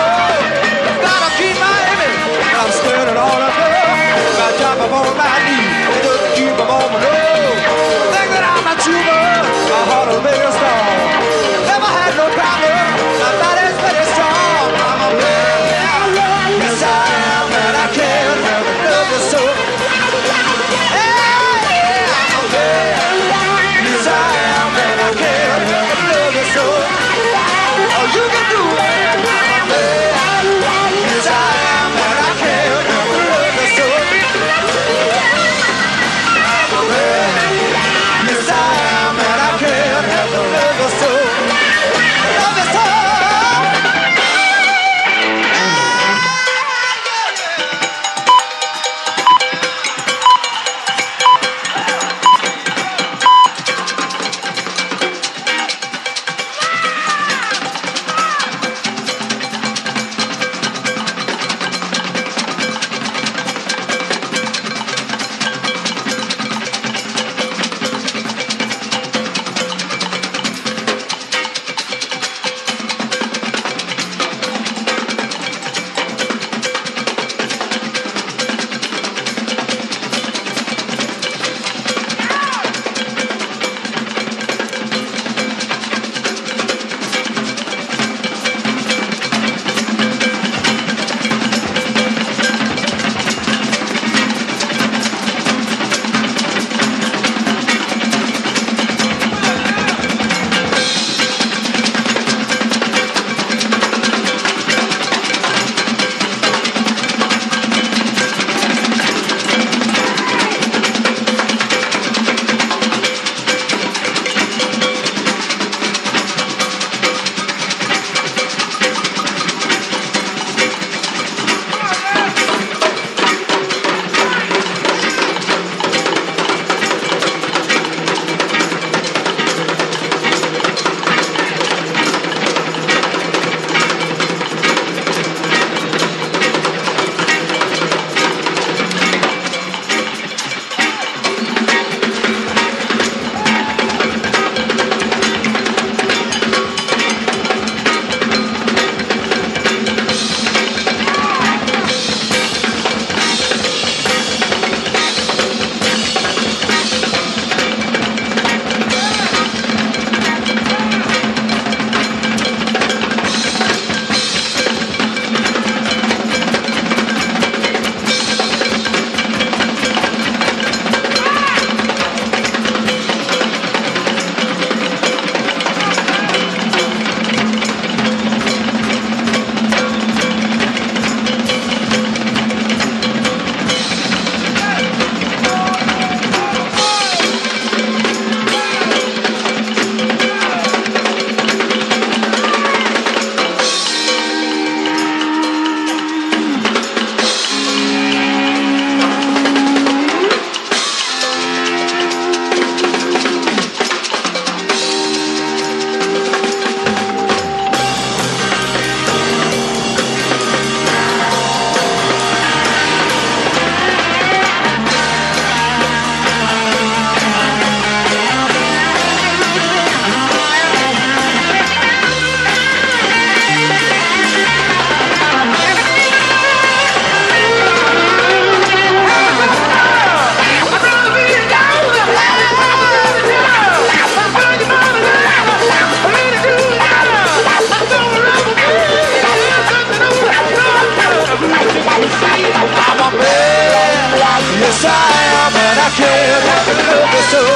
[SPEAKER 11] Yes, I am, and I can't help but love you so.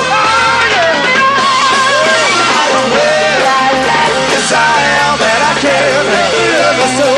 [SPEAKER 11] Yes, I am, and I can't help but love you so.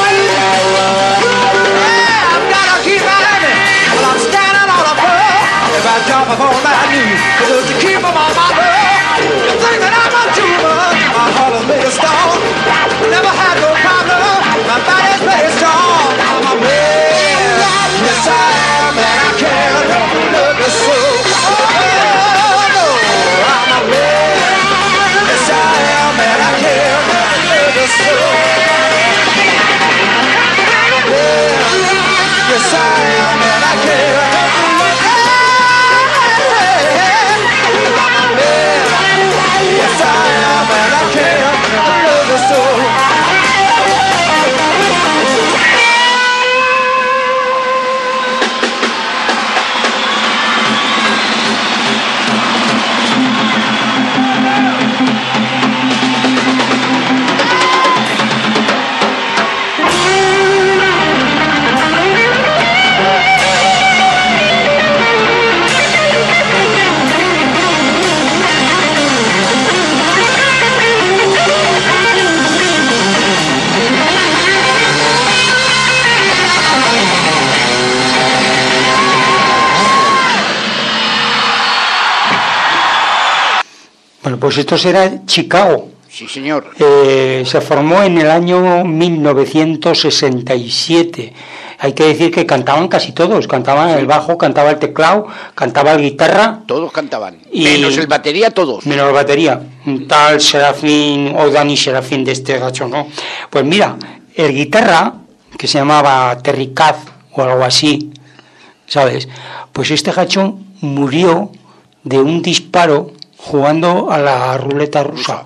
[SPEAKER 11] Yeah, I've gotta keep running while I'm standing on a pole. If I jump up on my knees, just to keep them on my road. You think that I'm a tuber, my heart is made of stone. Never had no problem, my body's very strong. I'm a man, yes I am, and I can't help but love you so. Oh no, I'm a man, yes I am, and I can't help but love you so. Yes I am, and I can't help but love you so. Yes, I am, and I can't help but love you so.
[SPEAKER 3] Bueno, pues esto será Chicago.
[SPEAKER 2] Sí, señor.
[SPEAKER 3] Eh, se formó en el año mil novecientos sesenta y siete. Hay que decir que cantaban casi todos. Cantaban el bajo, cantaba el teclado, cantaba la guitarra.
[SPEAKER 2] Todos cantaban.
[SPEAKER 3] Y
[SPEAKER 2] menos el batería, todos.
[SPEAKER 3] Menos el batería. Un tal Serafín o Dani Serafín de este gacho, ¿no? Pues mira, el guitarra, que se llamaba Terry Kath o algo así, ¿sabes? Pues este gacho murió de un disparo jugando a la ruleta rusa.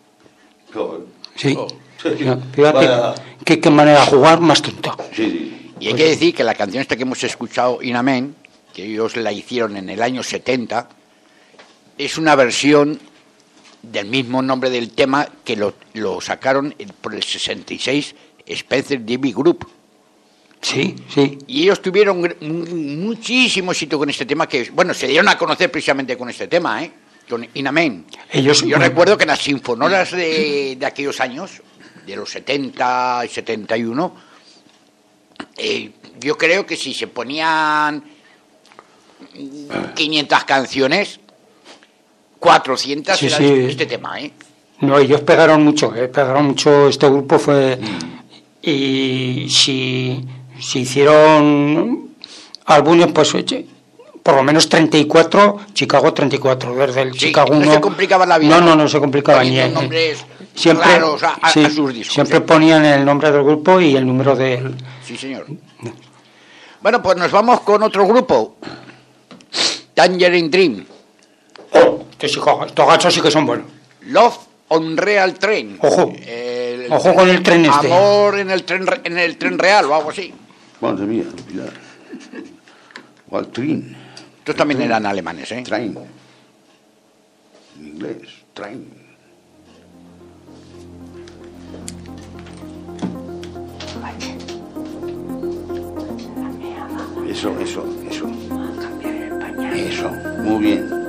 [SPEAKER 3] Sí. Fíjate qué, qué manera de jugar más tonta.
[SPEAKER 2] Y hay que decir que la canción esta que hemos escuchado, In Amen, que ellos la hicieron en el año setenta, es una versión del mismo nombre del tema que lo, lo sacaron por el sesenta y seis Spencer Davis Group.
[SPEAKER 3] Sí, sí.
[SPEAKER 2] Y ellos tuvieron muchísimo éxito con este tema, que, bueno, se dieron a conocer precisamente con este tema, ¿eh? Con In Amen.
[SPEAKER 3] Ellos,
[SPEAKER 2] Yo recuerdo que en las sinfonoras de, de aquellos años, de los setenta y setenta y uno, eh, yo creo que si se ponían quinientas canciones, cuatrocientas
[SPEAKER 3] sí,
[SPEAKER 2] era
[SPEAKER 3] sí.
[SPEAKER 2] este tema, ¿eh?
[SPEAKER 3] No, ellos pegaron mucho, ¿eh? Pegaron mucho, este grupo fue... Y si, si hicieron álbumes, pues por lo menos treinta y cuatro, Chicago treinta y cuatro, desde el
[SPEAKER 2] Sí,
[SPEAKER 3] Chicago
[SPEAKER 2] no
[SPEAKER 3] uno...
[SPEAKER 2] se complicaba la vida.
[SPEAKER 3] No, no, no se complicaba ni...
[SPEAKER 2] Poniendo nombres
[SPEAKER 3] Siempre,
[SPEAKER 2] raros a, a-
[SPEAKER 3] sí,
[SPEAKER 2] a sus discos.
[SPEAKER 3] siempre
[SPEAKER 2] ¿eh?
[SPEAKER 3] ponían el nombre del grupo y el número del...
[SPEAKER 2] Sí, señor. Bueno, pues nos vamos con otro grupo. Tangerine Dream.
[SPEAKER 3] Que sí, estos gachos sí que son buenos.
[SPEAKER 2] Love on Real Train.
[SPEAKER 3] Ojo.
[SPEAKER 2] El-
[SPEAKER 3] Ojo con el tren este.
[SPEAKER 2] Amor en el tren re- en el tren real o algo así.
[SPEAKER 4] Madre mía, mirad. O train.
[SPEAKER 2] Estos también eran alemanes, ¿eh?
[SPEAKER 4] Train. En inglés, train. Eso, eso, eso. Eso, muy bien.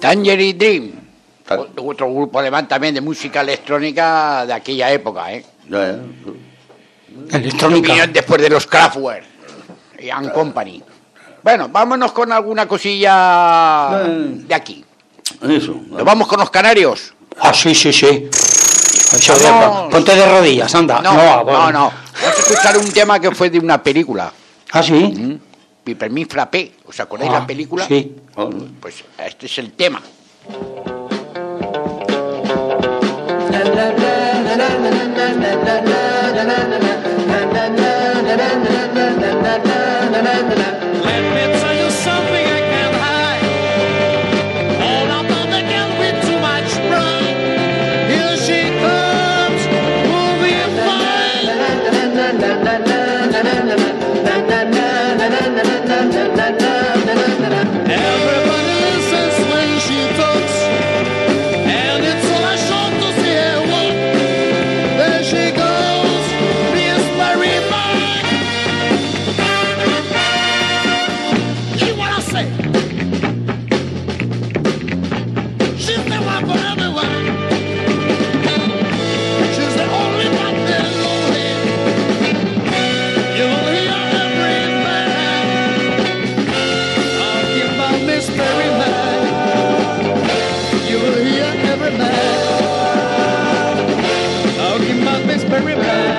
[SPEAKER 2] Tangerine Dream, otro grupo alemán también de música electrónica de aquella época, ¿eh?
[SPEAKER 4] Ya, ya.
[SPEAKER 3] Electrónica.
[SPEAKER 2] Después de los Kraftwerk y And Company. Bueno, vámonos con alguna cosilla de aquí.
[SPEAKER 4] Eso.
[SPEAKER 2] ¿Nos vamos con los canarios?
[SPEAKER 3] Ah, sí, sí, sí. Eso de-
[SPEAKER 2] Vamos.
[SPEAKER 3] ponte de rodillas, anda.
[SPEAKER 2] No,
[SPEAKER 3] no,
[SPEAKER 2] no,
[SPEAKER 3] bueno.
[SPEAKER 2] no. Vamos a escuchar un tema que fue de una película.
[SPEAKER 3] Ah, sí.
[SPEAKER 2] Pipermín Frappé. ¿Os acordáis
[SPEAKER 3] Ah,
[SPEAKER 2] la película?
[SPEAKER 3] sí.
[SPEAKER 2] Pues este es el tema.
[SPEAKER 5] Let me tell you something I can't hide. All about the girl with too much pride. Here she comes, moving fine. Everybody listens when she talks, and it's all I show to see her walk. There she goes, Miss Mary Mine. You wanna say? She's the one for everyone. She's the only one that's lonely. You'll hear every man talking about Miss Mary Mine. You'll hear every man talking about Miss Mary Mine.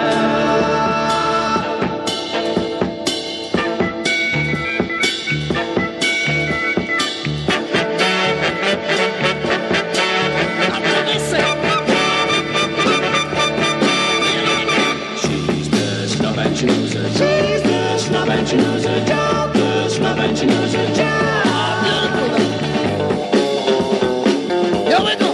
[SPEAKER 5] She's the snub and she knows it. She's the snub and she knows it. The snub and she knows it. Here we go.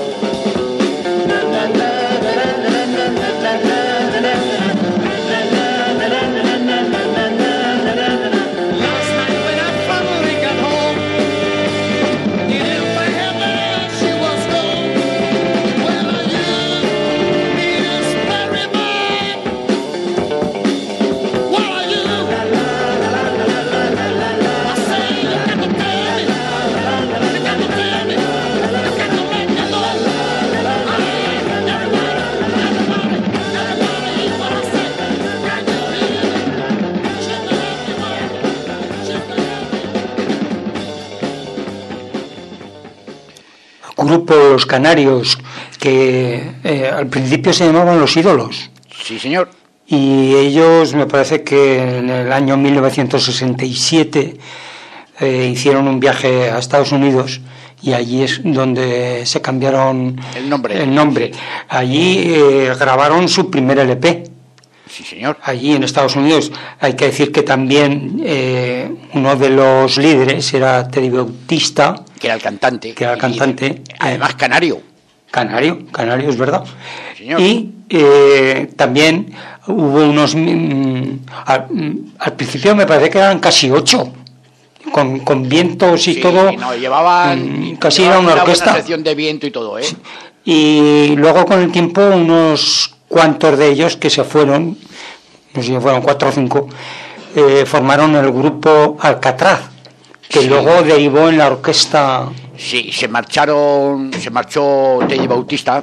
[SPEAKER 5] Last night when I finally got home, didn't find her there, she was gone. Where are you, Miss Mary Mine? Where are you? I say you got to tell me, you got to tell me, you got to let me know. Everybody, everybody, everybody, you what I say? Can you hear me? She's the happy one. She's the
[SPEAKER 3] Grupo Los Canarios, que eh, al principio se llamaban Los Ídolos.
[SPEAKER 2] Sí, señor.
[SPEAKER 3] Y ellos, me parece que en el año mil novecientos sesenta y siete eh, hicieron un viaje a Estados Unidos y allí es donde se cambiaron
[SPEAKER 2] El nombre.
[SPEAKER 3] el nombre. Allí eh, grabaron su primer L P.
[SPEAKER 2] Sí, señor.
[SPEAKER 3] Allí en Estados Unidos. Hay que decir que también eh, uno de los líderes era Teddy Bautista,
[SPEAKER 2] Que era el cantante.
[SPEAKER 3] que era el cantante.
[SPEAKER 2] Además, canario.
[SPEAKER 3] Canario, Canario, es verdad.
[SPEAKER 2] Señor.
[SPEAKER 3] Y eh, también hubo unos... mm, al, mm, al principio me parece que eran casi ocho, con, con vientos y
[SPEAKER 2] Sí,
[SPEAKER 3] todo.
[SPEAKER 2] no, llevaban,
[SPEAKER 3] mm, casi
[SPEAKER 2] llevaban
[SPEAKER 3] era una orquesta.
[SPEAKER 2] buena sección de viento y todo, ¿eh?
[SPEAKER 3] Y luego con el tiempo unos cuantos de ellos que se fueron, no sé si fueron cuatro o cinco, eh, formaron el grupo Alcatraz, que
[SPEAKER 2] Sí.
[SPEAKER 3] luego derivó en la orquesta.
[SPEAKER 2] Sí, se marcharon, se marchó Teddy Bautista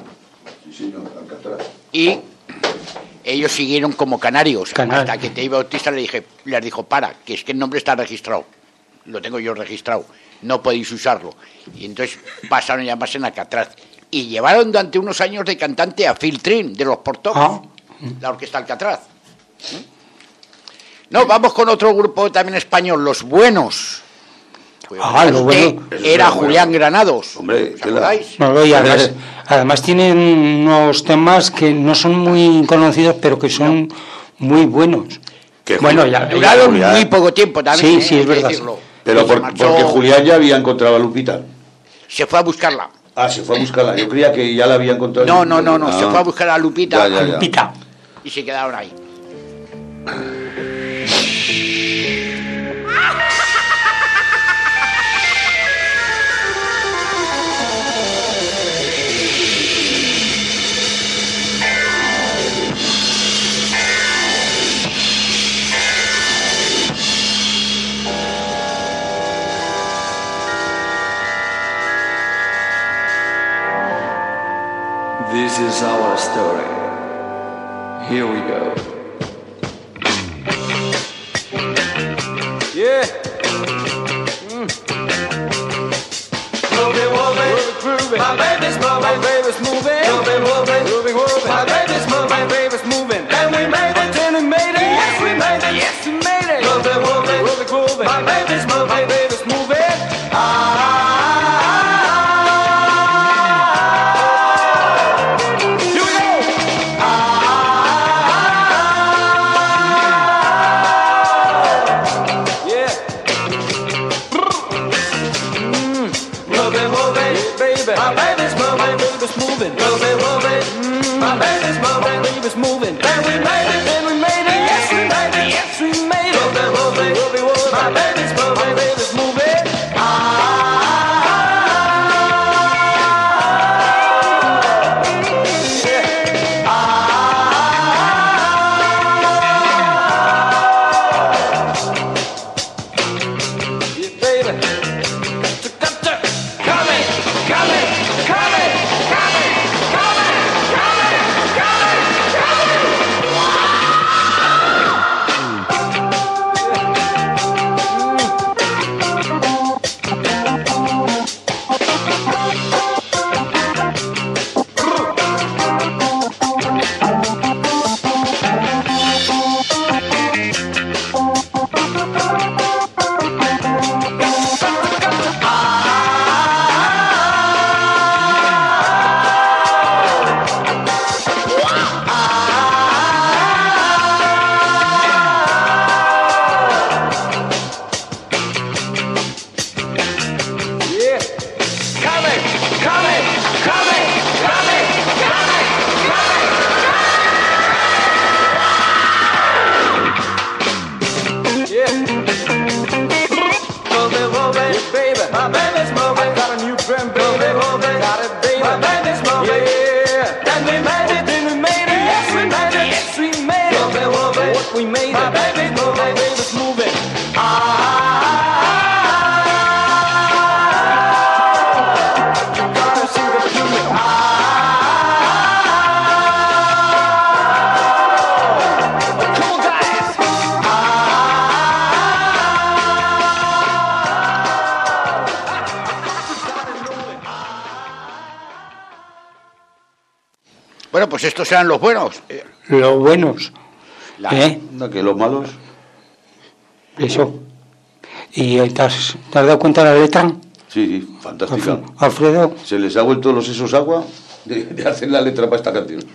[SPEAKER 2] y ellos siguieron como canarios,
[SPEAKER 3] Canar-
[SPEAKER 2] hasta que Teddy Bautista le dije, les dijo, para, que es que el nombre está registrado, lo tengo yo registrado, no podéis usarlo. Y entonces pasaron a llamarse en Alcatraz. Y llevaron durante unos años de cantante a Phil Trin, de los Portocos,
[SPEAKER 3] Ah.
[SPEAKER 2] la orquesta Alcatraz. No, vamos con otro grupo también español, Los Buenos.
[SPEAKER 3] Ah, lo bueno.
[SPEAKER 2] Era Julián Granados.
[SPEAKER 4] Hombre,
[SPEAKER 2] ¿os acordáis?
[SPEAKER 3] No, no, y además, además tienen unos temas que no son muy conocidos, pero que son muy buenos.
[SPEAKER 4] Que
[SPEAKER 3] Bueno, ya, ya-
[SPEAKER 2] Duraron
[SPEAKER 4] Julián.
[SPEAKER 2] muy poco tiempo también.
[SPEAKER 3] Sí, sí,
[SPEAKER 2] ¿eh?
[SPEAKER 3] es
[SPEAKER 2] Hay que
[SPEAKER 3] verdad.
[SPEAKER 2] decirlo.
[SPEAKER 4] Pero
[SPEAKER 2] Se
[SPEAKER 4] por-
[SPEAKER 2] marchó-
[SPEAKER 4] porque Julián ya había encontrado a Lupita.
[SPEAKER 2] Se fue a buscarla.
[SPEAKER 4] Ah, se fue a buscarla. Yo creía que ya la había encontrado.
[SPEAKER 2] No, no, no, no.
[SPEAKER 4] Ah.
[SPEAKER 2] Se fue a buscar a Lupita
[SPEAKER 4] Ya, ya, ya.
[SPEAKER 3] Lupita.
[SPEAKER 2] y se quedaron ahí.
[SPEAKER 6] This is our story. Here we go. Yeah. Mm. Moving, moving, grooving. My baby's moving, my baby's moving. Moving, moving, moving, moving. My baby's moving, my baby's moving. And we made it, and we made it. Yes, we made it. Yes, we made it. Moving, moving, moving, grooving. My baby's moving, my baby's moving. Ah. My baby's moving, my baby's moving, moving, moving. Mm, my baby's moving, my baby's moving. And we made it, and we made it. Yes, we made it. Yes, we made it. Moving, moving, moving, moving. My baby's moving, my baby's moving. Ah. Yeah. Ah. Yeah, baby. We made it. My baby's moving, my baby's moving. Ah, you gotta sing the tune. Ah, come on, guys.
[SPEAKER 2] Bueno, pues estos eran los buenos.
[SPEAKER 3] Los buenos.
[SPEAKER 2] La...
[SPEAKER 3] ¿Eh?
[SPEAKER 4] No, que los malos.
[SPEAKER 3] Eso. ¿Y te has, te has dado cuenta de la letra?
[SPEAKER 4] Sí, sí, fantástica.
[SPEAKER 3] Alfredo.
[SPEAKER 4] Se les ha vuelto los sesos agua de, de hacer la letra para esta canción.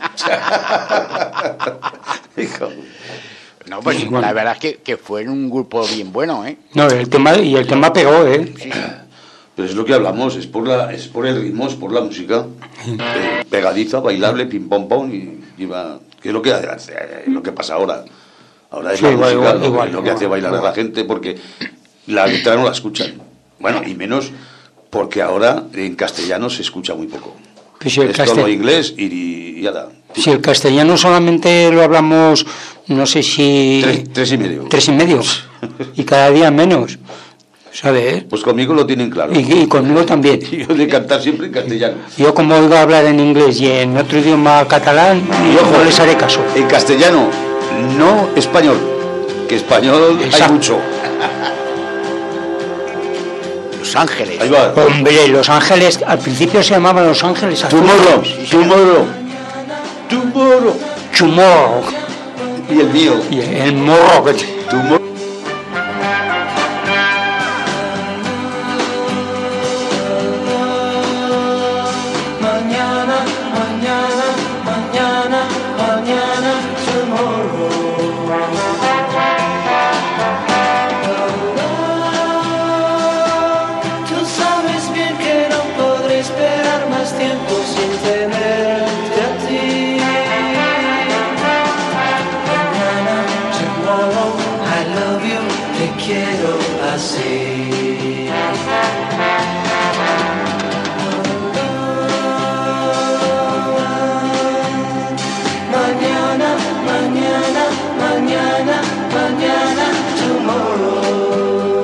[SPEAKER 2] No, pues sí, la verdad es que, que fue un grupo bien bueno, ¿eh?
[SPEAKER 3] No, el tema, y el tema pegó, ¿eh?
[SPEAKER 2] Sí.
[SPEAKER 4] Pero es lo que hablamos, es por la, es por el ritmo, es por la música. Eh, pegadiza, bailable, pim pom pom, y, y va, que es lo que hace, lo que pasa ahora. Ahora es
[SPEAKER 3] sí,
[SPEAKER 4] la
[SPEAKER 3] igual,
[SPEAKER 4] música
[SPEAKER 3] igual,
[SPEAKER 4] lo,
[SPEAKER 3] igual,
[SPEAKER 4] es lo que
[SPEAKER 3] igual,
[SPEAKER 4] hace bailar
[SPEAKER 3] igual.
[SPEAKER 4] a la gente, porque la letra no la escuchan. Bueno, y menos porque ahora en castellano se escucha muy poco.
[SPEAKER 3] Pues si el
[SPEAKER 4] es
[SPEAKER 3] castel...
[SPEAKER 4] todo inglés y, y ya da.
[SPEAKER 3] Si el castellano solamente lo hablamos, no sé si...
[SPEAKER 4] Tres, tres y medio.
[SPEAKER 3] Tres y medio. Y cada día menos. ¿Sabes?
[SPEAKER 4] Pues conmigo lo tienen claro.
[SPEAKER 3] Y, y conmigo también.
[SPEAKER 4] Y yo de cantar siempre en castellano.
[SPEAKER 3] Yo como oigo hablar en inglés y en otro idioma catalán,
[SPEAKER 4] Y ojo,
[SPEAKER 3] no les haré caso.
[SPEAKER 4] En castellano, no español. Que español
[SPEAKER 3] Exacto.
[SPEAKER 4] hay mucho.
[SPEAKER 2] Los Ángeles.
[SPEAKER 4] Ahí va.
[SPEAKER 3] Hombre, Los Ángeles, al principio se llamaban Los Ángeles Azules.
[SPEAKER 4] Tomorrow, tomorrow, tomorrow.
[SPEAKER 3] Tomorrow.
[SPEAKER 4] Y el mío.
[SPEAKER 3] Y el morro que...
[SPEAKER 4] Tomorrow.
[SPEAKER 5] Mañana, mañana, mañana, mañana, tomorrow. Tú sabes bien que no podré esperar más tiempo sin tenerte a ti. Mañana, tomorrow, I love you, te quiero así. Mañana, mañana, mañana, mañana, tomorrow.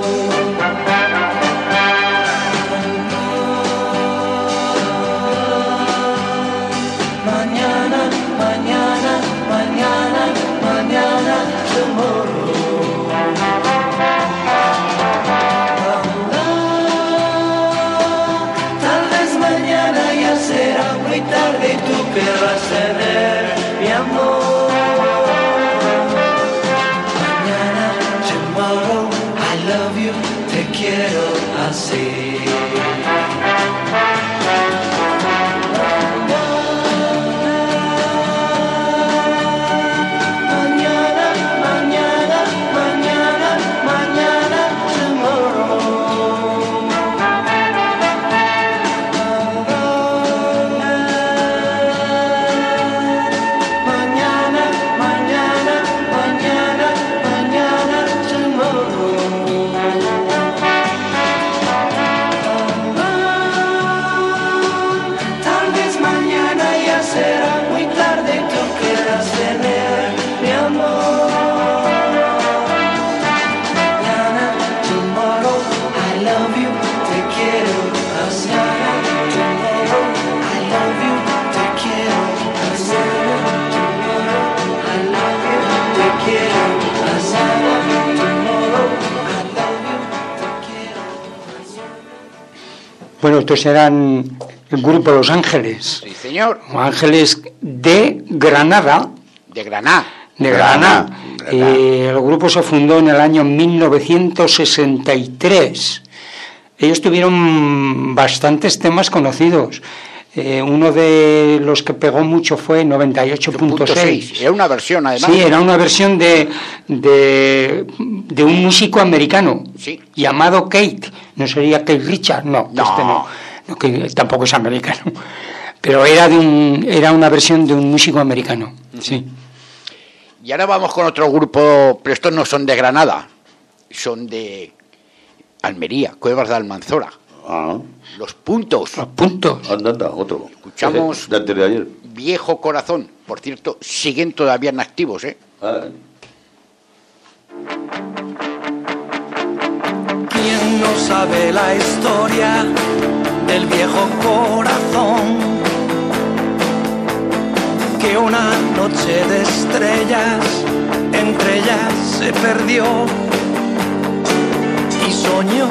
[SPEAKER 13] you, te quiero así.
[SPEAKER 3] Bueno, estos eran el grupo Los Ángeles.
[SPEAKER 2] Sí, señor.
[SPEAKER 3] Ángeles de Granada.
[SPEAKER 2] De Granada.
[SPEAKER 3] De Granada. Eh, el grupo se fundó en el año mil novecientos sesenta y tres. Ellos tuvieron bastantes temas conocidos. Eh, uno de los que pegó mucho fue noventa y ocho punto seis.
[SPEAKER 2] Era una versión, además.
[SPEAKER 3] Sí, era una versión de, de, de un músico americano,
[SPEAKER 2] sí,
[SPEAKER 3] llamado Kate. No sería Kate Richards, no,
[SPEAKER 2] no.
[SPEAKER 3] Este no, no, que tampoco es americano. Pero era de un, era una versión de un músico americano, uh-huh. Sí.
[SPEAKER 2] Y ahora vamos con otro grupo, pero estos no son de Granada, son de Almería, Cuevas de Almanzora.
[SPEAKER 4] Ah.
[SPEAKER 2] Los Puntos.
[SPEAKER 3] Los Puntos.
[SPEAKER 4] Anda, anda, otro.
[SPEAKER 2] Escuchamos
[SPEAKER 4] de antes de ayer.
[SPEAKER 2] Viejo Corazón. Por cierto, siguen todavía en activos, ¿eh?
[SPEAKER 4] Ah.
[SPEAKER 13] ¿Quién no sabe la historia del viejo corazón? Que una noche de estrellas entre ellas se perdió y soñó.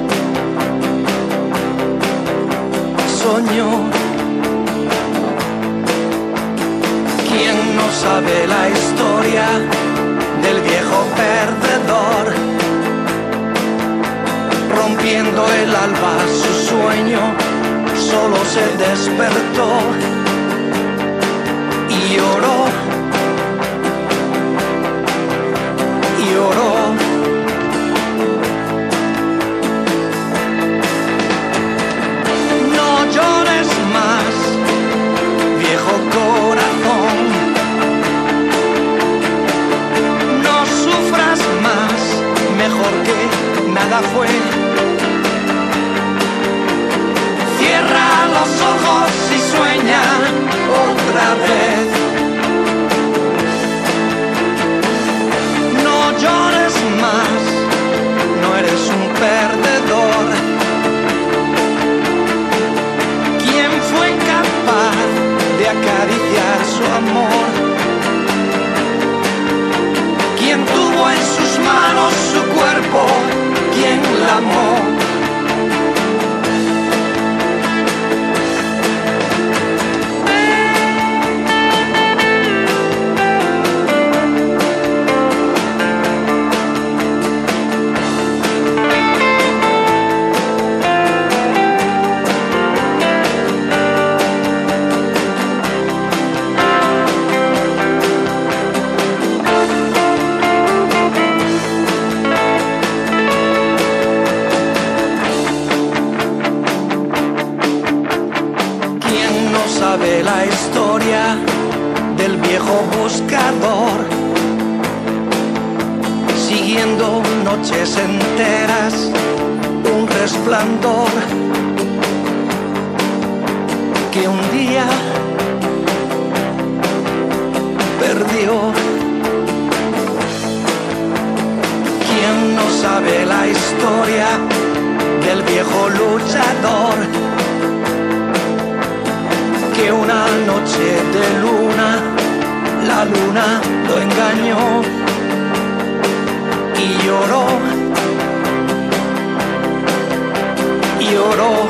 [SPEAKER 13] Soñó. ¿Quién no sabe la historia del viejo perdedor? Rompiendo el alba su sueño, solo se despertó y lloró, y lloró. No llores más, viejo corazón. No sufras más, mejor que nada fue. Cierra los ojos y sueña otra vez. No llores más, no eres un perdedor. ¿Quién fue capaz de acariciar su amor? ¿Quién tuvo en sus manos su cuerpo? ¿Quién la amó? La historia del viejo buscador, siguiendo noches enteras un resplandor que un día perdió. ¿Quién no sabe la historia del viejo luchador? Que una noche de luna, la luna lo engañó y lloró, y lloró.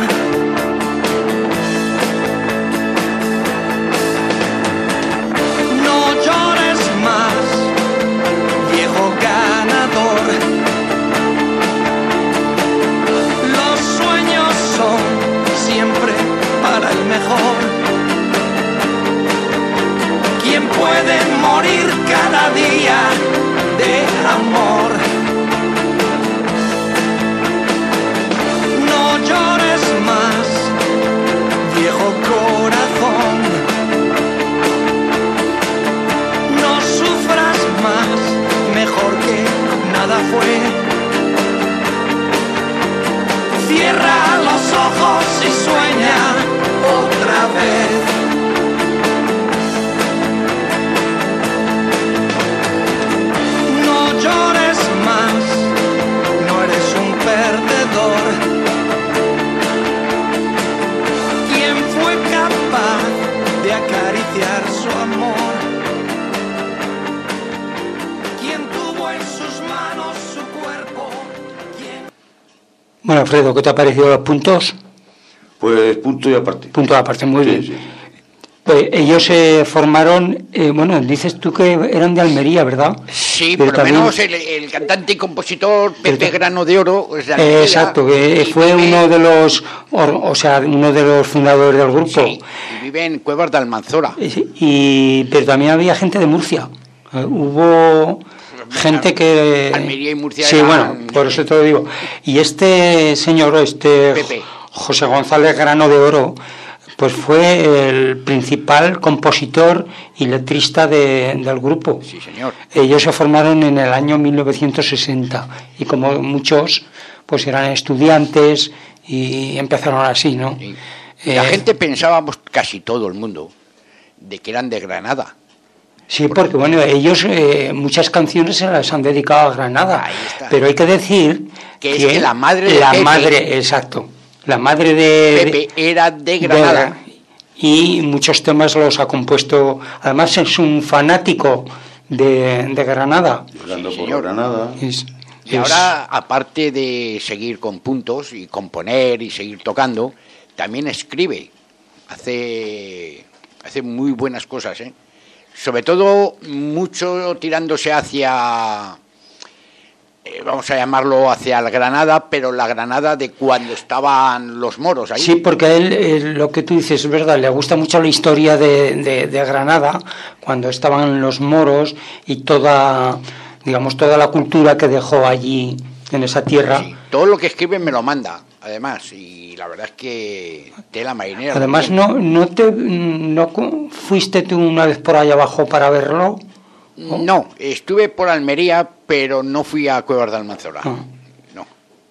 [SPEAKER 13] No llores más, viejo ganador. cada día de amor. No llores más, viejo corazón. No sufras más, mejor que nada fue. Cierra los ojos y sueña otra vez. No llores más, no eres un perdedor. ¿Quién fue capaz de acariciar su amor? ¿Quién tuvo en sus manos su cuerpo? ¿Quién...
[SPEAKER 3] Bueno, Alfredo, ¿qué te ha parecido los puntos?
[SPEAKER 4] Pues punto y aparte.
[SPEAKER 3] Punto aparte, muy
[SPEAKER 4] Sí,
[SPEAKER 3] bien.
[SPEAKER 4] sí.
[SPEAKER 3] Pues ellos se formaron, eh, bueno, dices tú que eran de Almería, ¿verdad?
[SPEAKER 2] Sí,
[SPEAKER 3] Pero
[SPEAKER 2] por lo
[SPEAKER 3] también-
[SPEAKER 2] menos el, el cantante y compositor Pepe
[SPEAKER 3] Pero-
[SPEAKER 2] Grano de Oro es de
[SPEAKER 3] Eh,
[SPEAKER 2] Almería,
[SPEAKER 3] exacto, que
[SPEAKER 2] y
[SPEAKER 3] fue
[SPEAKER 2] vive-
[SPEAKER 3] uno de los, or- o sea, uno de los fundadores del grupo.
[SPEAKER 2] Sí, y vive en Cuevas de Almanzora.
[SPEAKER 3] Y, y- pero también había gente de Murcia. Eh, hubo gente que...
[SPEAKER 2] Almería y Murcia
[SPEAKER 3] Sí,
[SPEAKER 2] eran-
[SPEAKER 3] bueno, por eso te lo digo. Y este señor, este
[SPEAKER 2] Pepe.
[SPEAKER 3] José González Grano de Oro, pues fue el principal compositor y letrista de- del grupo.
[SPEAKER 2] Sí, señor.
[SPEAKER 3] Ellos se formaron en el año mil novecientos sesenta y como muchos, pues eran estudiantes y empezaron así, ¿no?
[SPEAKER 2] Sí. La
[SPEAKER 3] Eh,
[SPEAKER 2] gente pensábamos, casi todo el mundo, de que eran de Granada.
[SPEAKER 3] Sí, porque bueno, ellos eh, muchas canciones se las han dedicado a Granada,
[SPEAKER 2] Ahí está.
[SPEAKER 3] pero hay que decir
[SPEAKER 2] Que es que la madre de
[SPEAKER 3] la
[SPEAKER 2] Pepe-
[SPEAKER 3] madre, exacto, la madre de
[SPEAKER 2] Pepe era de
[SPEAKER 3] de-
[SPEAKER 2] Granada.
[SPEAKER 3] y muchos temas los ha compuesto. Además es un fanático de, de Granada.
[SPEAKER 4] Llorando
[SPEAKER 2] Sí,
[SPEAKER 4] por
[SPEAKER 2] señor.
[SPEAKER 4] Granada.
[SPEAKER 3] Es-
[SPEAKER 2] Y
[SPEAKER 3] es-
[SPEAKER 2] ahora, aparte de seguir con puntos y componer y seguir tocando, también escribe. Hace, hace muy buenas cosas, ¿eh? Sobre todo, mucho tirándose hacia, eh, vamos a llamarlo hacia la Granada, pero la Granada de cuando estaban los moros ahí.
[SPEAKER 3] Sí, porque a él, eh, lo que tú dices es verdad, le gusta mucho la historia de, de- de Granada, cuando estaban los moros y toda, digamos, toda la cultura que dejó allí, en esa tierra.
[SPEAKER 2] Sí, todo lo que escribe me lo manda, además, y la verdad es que tela marinera.
[SPEAKER 3] Además, ¿no, no, te, no cu- fuiste tú una vez por allá abajo para verlo?
[SPEAKER 2] No, estuve por Almería, pero no fui a Cuevas de Almanzora.
[SPEAKER 3] Ah.
[SPEAKER 2] No.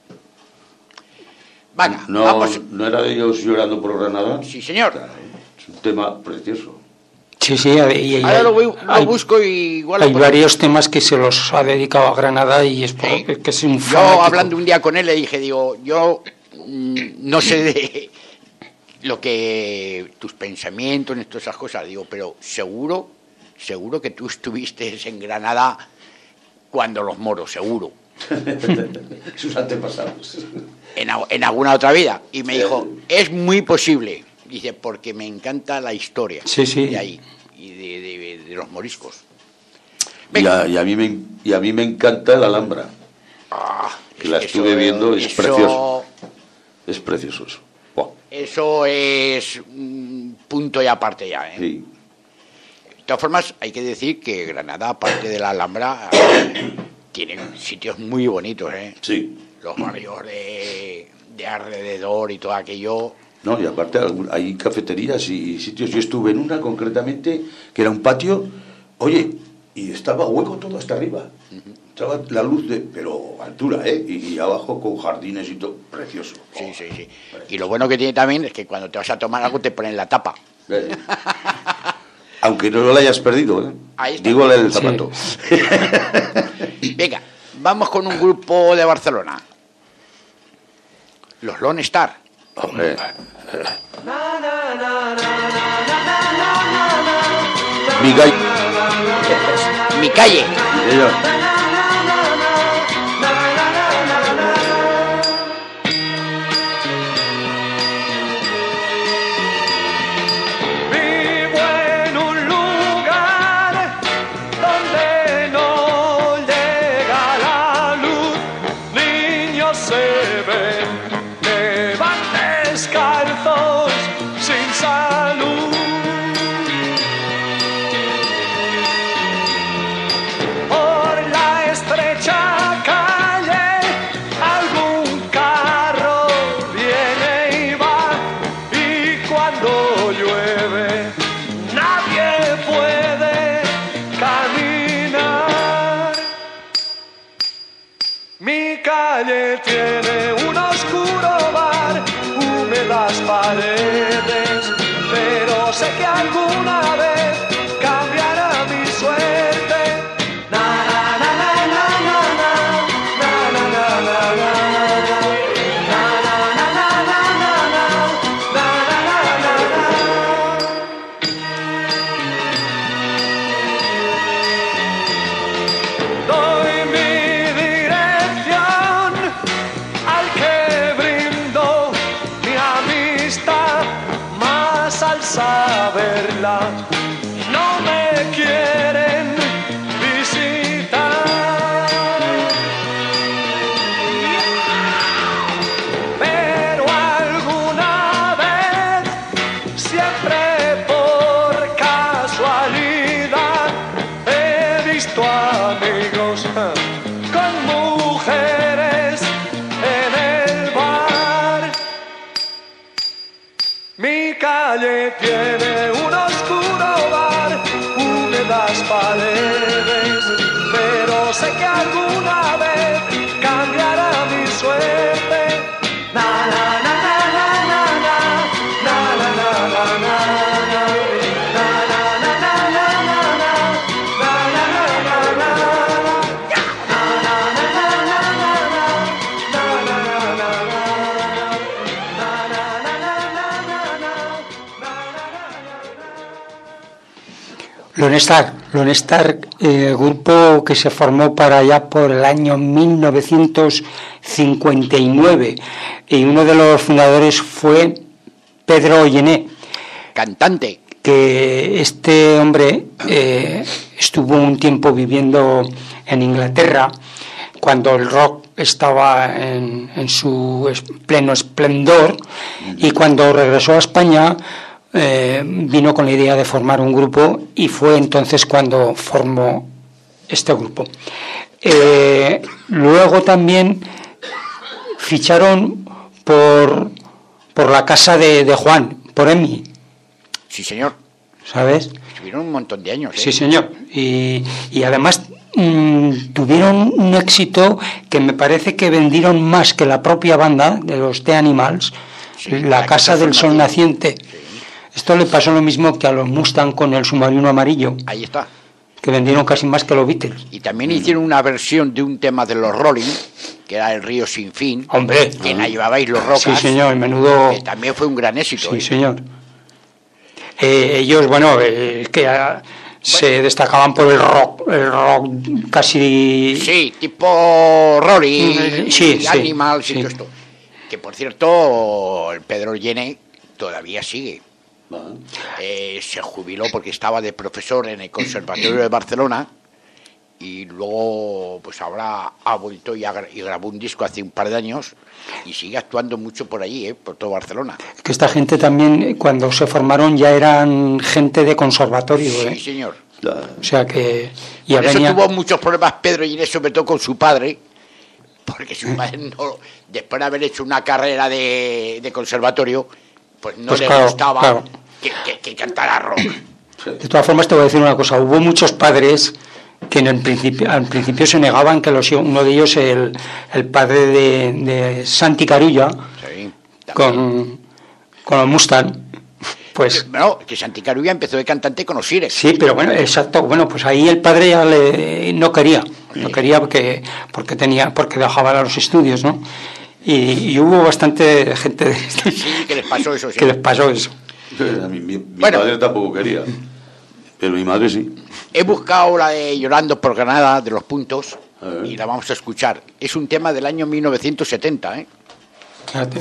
[SPEAKER 2] Venga,
[SPEAKER 4] No,
[SPEAKER 2] vamos.
[SPEAKER 4] ¿No era de ellos llorando por Granada?
[SPEAKER 2] Sí, señor.
[SPEAKER 4] Claro, es un tema precioso.
[SPEAKER 3] Sí, sí, y, y-
[SPEAKER 2] Ahora lo, voy- lo
[SPEAKER 3] hay,
[SPEAKER 2] busco y igual...
[SPEAKER 3] hay
[SPEAKER 2] lo pongo.
[SPEAKER 3] varios temas que se los ha dedicado a Granada y es por,
[SPEAKER 2] Sí.
[SPEAKER 3] que es un
[SPEAKER 2] Yo
[SPEAKER 3] fanático.
[SPEAKER 2] hablando un día con él le dije, digo, yo mm, no sé de lo que tus pensamientos en todas esas cosas, digo, pero seguro, seguro que tú estuviste en Granada cuando los moros, seguro,
[SPEAKER 4] Sus antepasados.
[SPEAKER 2] en, al- en alguna otra vida. Y me dijo, es muy posible, dice, porque me encanta la historia
[SPEAKER 3] Sí, sí.
[SPEAKER 2] de ahí y de, de- de los moriscos.
[SPEAKER 4] Y
[SPEAKER 2] Venga.
[SPEAKER 4] a, y, a mí me, y a mí me encanta la Alhambra,
[SPEAKER 2] Ah,
[SPEAKER 4] que la
[SPEAKER 2] eso-
[SPEAKER 4] estuve viendo, es
[SPEAKER 2] eso-
[SPEAKER 4] precioso. Es precioso eso. Buah,
[SPEAKER 2] Eso es mm, punto y aparte ya, ¿eh?
[SPEAKER 4] sí.
[SPEAKER 2] De todas formas, hay que decir que Granada, aparte de la Alhambra, tiene sitios muy bonitos, ¿eh?
[SPEAKER 4] Sí.
[SPEAKER 2] Los barrios de, de alrededor y todo aquello.
[SPEAKER 4] No, y aparte algún- hay cafeterías y sitios. Yo estuve en una concretamente que era un patio, oye, y estaba hueco todo hasta arriba. Estaba la luz de, pero altura, ¿eh? Y, y abajo con jardines y todo, precioso.
[SPEAKER 2] Sí, sí, sí. Y lo bueno que tiene también es que cuando te vas a tomar algo te ponen la tapa.
[SPEAKER 4] Eh. Aunque no lo hayas perdido, ¿eh?
[SPEAKER 2] Ahí está.
[SPEAKER 4] Digo el zapato.
[SPEAKER 2] Venga, vamos con un grupo de Barcelona. Los Lone Star.
[SPEAKER 4] Hombre. Mi gallo.
[SPEAKER 2] Mi calle.
[SPEAKER 4] Ellos.
[SPEAKER 9] Vivo en un lugar donde no llega la luz, niños se ven, que van descalzos sin salud.
[SPEAKER 6] Mi calle tiene un oscuro bar, húmedas paredes, pero sé que alguna vez cambiará mi suerte. Na na na na na na na na na na na na na na na Doy mi dirección al que brindo mi amistad, más al saberla no me quieren visitar. Pero alguna vez, siempre por casualidad, he visto amigos con mujeres en el bar. Mi calle tiene un oscuro bar, húmedas paredes, pero sé que alguna vez cambiará mi suerte. Na na na na na na na na na na na na na na na na na na na na
[SPEAKER 3] Lone Star, Lone Star, eh, grupo que se formó para allá por el año mil novecientos cincuenta y nueve, y uno de los fundadores fue Pedro Llené,
[SPEAKER 2] cantante,
[SPEAKER 3] que este hombre eh, estuvo un tiempo viviendo en Inglaterra cuando el rock estaba en, en su pleno esplendor, y cuando regresó a España Eh, vino con la idea de formar un grupo, y fue entonces cuando formó este grupo. Eh, luego también ficharon por, por la casa de, de Juan, por Emi.
[SPEAKER 2] Sí, señor.
[SPEAKER 3] ¿Sabes?
[SPEAKER 2] Estuvieron un montón de años. ¿eh?
[SPEAKER 3] Sí, señor. Y, y además mmm, tuvieron un éxito que me parece que vendieron más que la propia banda de los The Animals, sí, la, la Casa del Sol Naciente. Sí. Esto le pasó lo mismo que a los Mustang con el Submarino Amarillo.
[SPEAKER 2] Ahí está.
[SPEAKER 3] Que vendieron casi más que los Beatles.
[SPEAKER 2] Y también hicieron una versión de un tema de los Rolling, que era El Río Sin Fin.
[SPEAKER 3] Hombre.
[SPEAKER 2] Que la llevabais los Rocas.
[SPEAKER 3] Sí, señor, menudo.
[SPEAKER 2] Que también fue un gran éxito.
[SPEAKER 3] Sí,
[SPEAKER 2] ¿eh?
[SPEAKER 3] señor. Eh, ellos, bueno, eh, que uh, se bueno. destacaban por el rock, el rock casi.
[SPEAKER 2] Sí, tipo Rolling,
[SPEAKER 3] sí, sí,
[SPEAKER 2] Animals y
[SPEAKER 3] sí.
[SPEAKER 2] todo esto. Que por cierto, el Pedro Llené todavía sigue. Eh, se jubiló porque estaba de profesor en el Conservatorio de Barcelona, y luego pues ahora ha vuelto y, ha, y grabó un disco hace un par de años y sigue actuando mucho por allí, eh, por todo Barcelona.
[SPEAKER 3] Que esta gente también, cuando se formaron, ya eran gente de conservatorio.
[SPEAKER 2] Sí,
[SPEAKER 3] ¿eh?
[SPEAKER 2] señor.
[SPEAKER 3] O sea que
[SPEAKER 2] ya por
[SPEAKER 3] venía...
[SPEAKER 2] eso tuvo muchos problemas Pedro Llené, sobre todo con su padre, porque su padre no, después de haber hecho una carrera de, de conservatorio, pues no pues le claro, gustaba claro. Que, que, que cantara rock.
[SPEAKER 3] De todas formas, te voy a decir una cosa. Hubo muchos padres que en el principio, al principio se negaban que los uno de ellos, el, el padre de, de Santi Carulla,
[SPEAKER 2] sí,
[SPEAKER 3] con, con los Mustang, pues...
[SPEAKER 2] Bueno, que Santi Carulla empezó de cantante con Osiris.
[SPEAKER 3] Sí, pero bueno, exacto. Bueno, pues ahí el padre ya le, no quería. No quería porque, porque, tenía, porque dejaba los estudios, ¿no? Y, y hubo bastante gente de
[SPEAKER 2] sí, que les pasó eso. Sí.
[SPEAKER 3] Que les pasó eso.
[SPEAKER 4] Mi, mi, mi bueno, padre tampoco quería, pero mi madre sí.
[SPEAKER 2] He buscado la de Llorando por Granada, de Los Puntos, y la vamos a escuchar. Es un tema del año mil novecientos setenta, ¿eh?
[SPEAKER 3] Fíjate.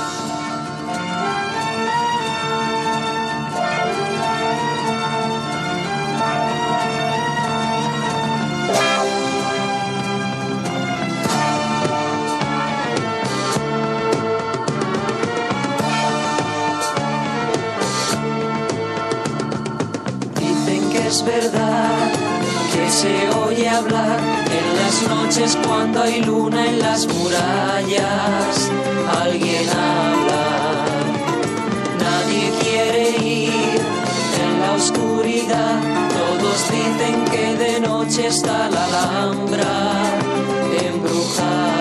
[SPEAKER 13] Es verdad que se oye hablar en las noches cuando hay luna en las murallas. Alguien habla, nadie quiere ir en la oscuridad. Todos dicen que de noche está la Alhambra embrujada.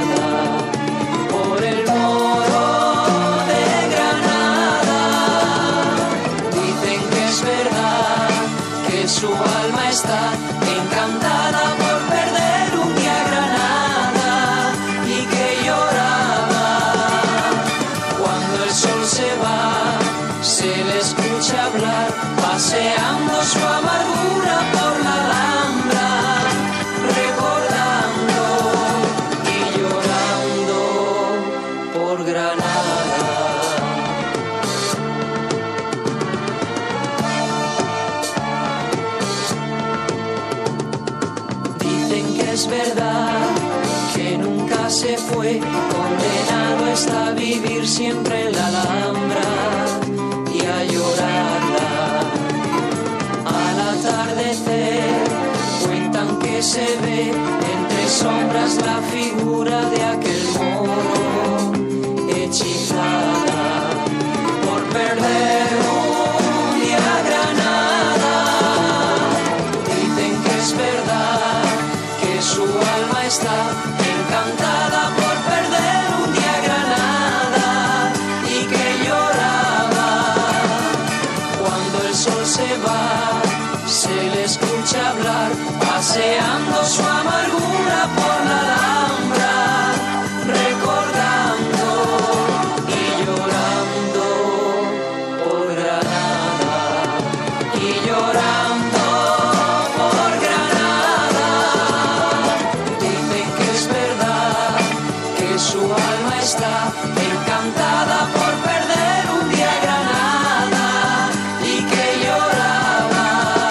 [SPEAKER 13] fue, condenado está a vivir siempre en la Alhambra y a llorarla. Al atardecer cuentan que se ve entre sombras la figura de aquel moro, hechizada por perder un día a Granada. Dicen que es verdad que su alma está encantada por perder un día a Granada y que lloraba cuando el sol se va. Se le escucha hablar paseando su amargura por la Alhambra, recordando y llorando por Granada, y llorando por Granada. Dicen que es verdad que su alma está encantada por perder un día a Granada y que lloraba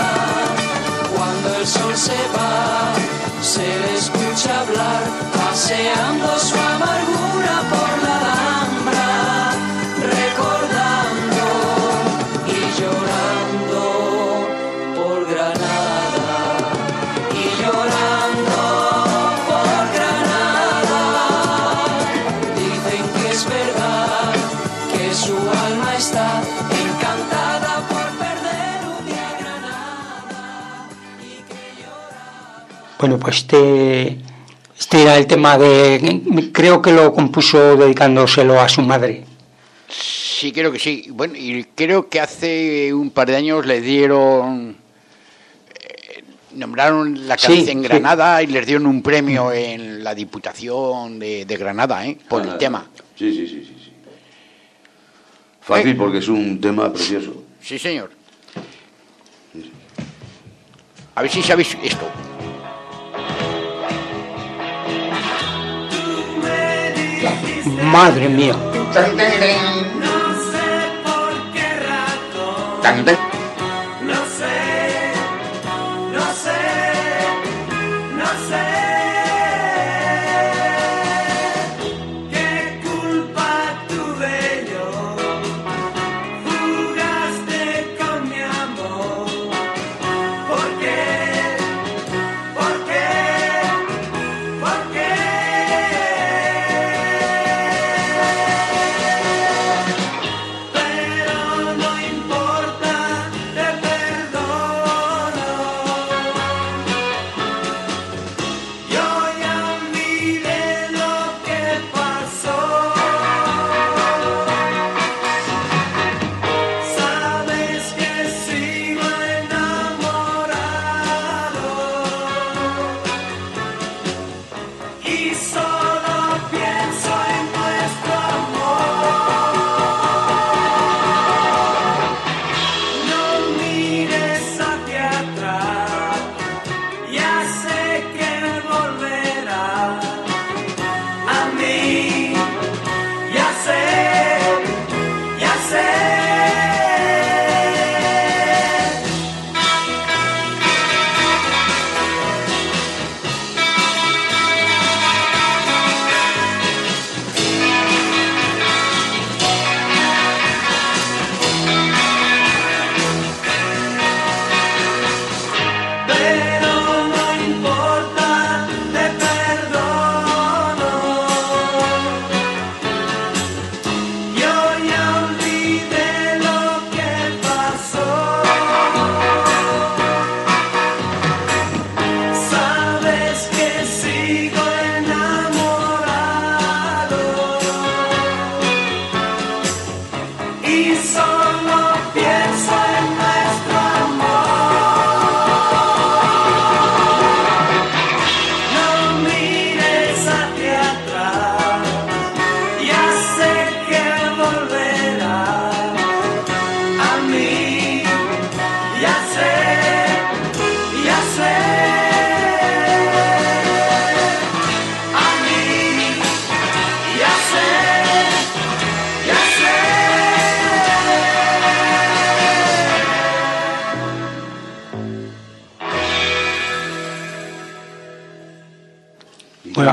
[SPEAKER 13] cuando el sol se va. Se le escucha hablar paseando su amargura por la Alhambra, recordando y llorando por Granada, y llorando por Granada. Dicen que es verdad que su alma está encantada por perder un día a Granada y que llora.
[SPEAKER 3] Bueno, pues este, este era el tema de... Creo que lo compuso dedicándoselo a su madre.
[SPEAKER 2] Sí, creo que sí. Bueno, y creo que hace un par de años le dieron... eh, nombraron la cabeza
[SPEAKER 3] Sí,
[SPEAKER 2] en
[SPEAKER 3] sí.
[SPEAKER 2] Granada y les dieron un premio en la Diputación de, de Granada, ¿eh? Por el
[SPEAKER 4] Ah,
[SPEAKER 2] tema.
[SPEAKER 4] Sí, sí, sí, sí, sí. Fácil porque es un tema precioso.
[SPEAKER 2] Sí, señor. A ver si sabéis esto.
[SPEAKER 3] Madre mía.
[SPEAKER 7] No sé por qué razón. No sé, no sé, no sé. ¿Qué culpa tuve yo? Jugaste con mi amor. ¿Por qué? ¿Por qué? ¿Por qué? Pero no importa.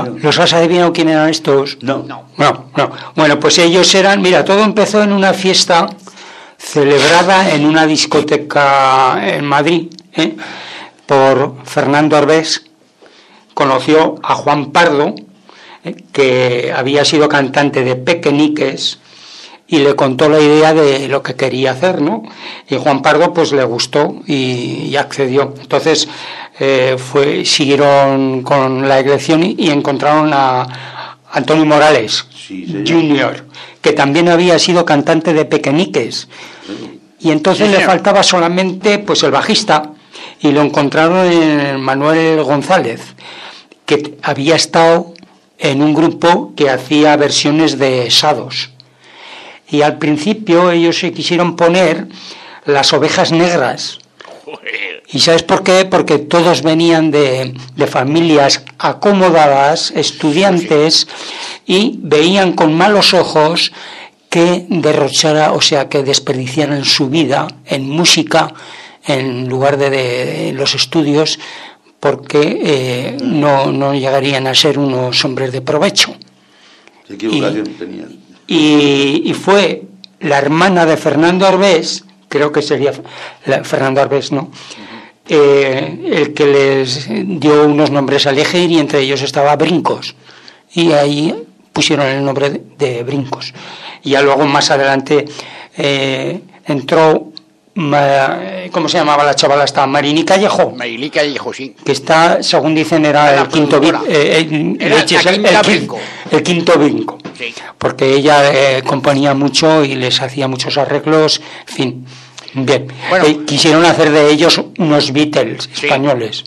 [SPEAKER 3] ¿Los has adivinado quién eran estos?
[SPEAKER 4] No.
[SPEAKER 3] No, no. Bueno, pues ellos eran... Mira, todo empezó en una fiesta celebrada en una discoteca en Madrid, ¿eh? por Fernando Arbés. Conoció a Juan Pardo, ¿eh? que había sido cantante de Pequeñiques, y le contó la idea de lo que quería hacer, ¿no? Y Juan Pardo pues le gustó y, y accedió. Entonces eh, fue siguieron con la elección y, y encontraron a Antonio Morales
[SPEAKER 4] sí,
[SPEAKER 3] junior, que también había sido cantante de Pequeñiques. Y entonces sí, le faltaba solamente pues el bajista, y lo encontraron en Manuel González, que había estado en un grupo que hacía versiones de Sados. Y al principio ellos se quisieron poner las Ovejas Negras. ¿Y sabes por qué? Porque todos venían de, de familias acomodadas, estudiantes, y veían con malos ojos que derrochara, o sea, que desperdiciaran su vida en música en lugar de, de los estudios, porque eh, no, no llegarían a ser unos hombres de provecho.
[SPEAKER 4] ¿Qué equivocación tenían?
[SPEAKER 3] Y, y fue la hermana de Fernando Arbés, creo que sería la, Fernando Arbés, ¿no? Eh, el que les dio unos nombres a elegir, y entre ellos estaba Brincos, y ahí pusieron el nombre de, de Brincos. Y ya luego más adelante eh, entró, ¿cómo se llamaba la chavala esta? Marini Callejo.
[SPEAKER 2] Marini Callejo, sí.
[SPEAKER 3] Que está, según dicen, era, era el, quinto, eh, el, era el, el, el, brinco. el quinto brinco. Sí. Porque ella eh, componía mucho y les hacía muchos arreglos, en fin. Bien. Bueno, eh, quisieron hacer de ellos unos Beatles sí. españoles.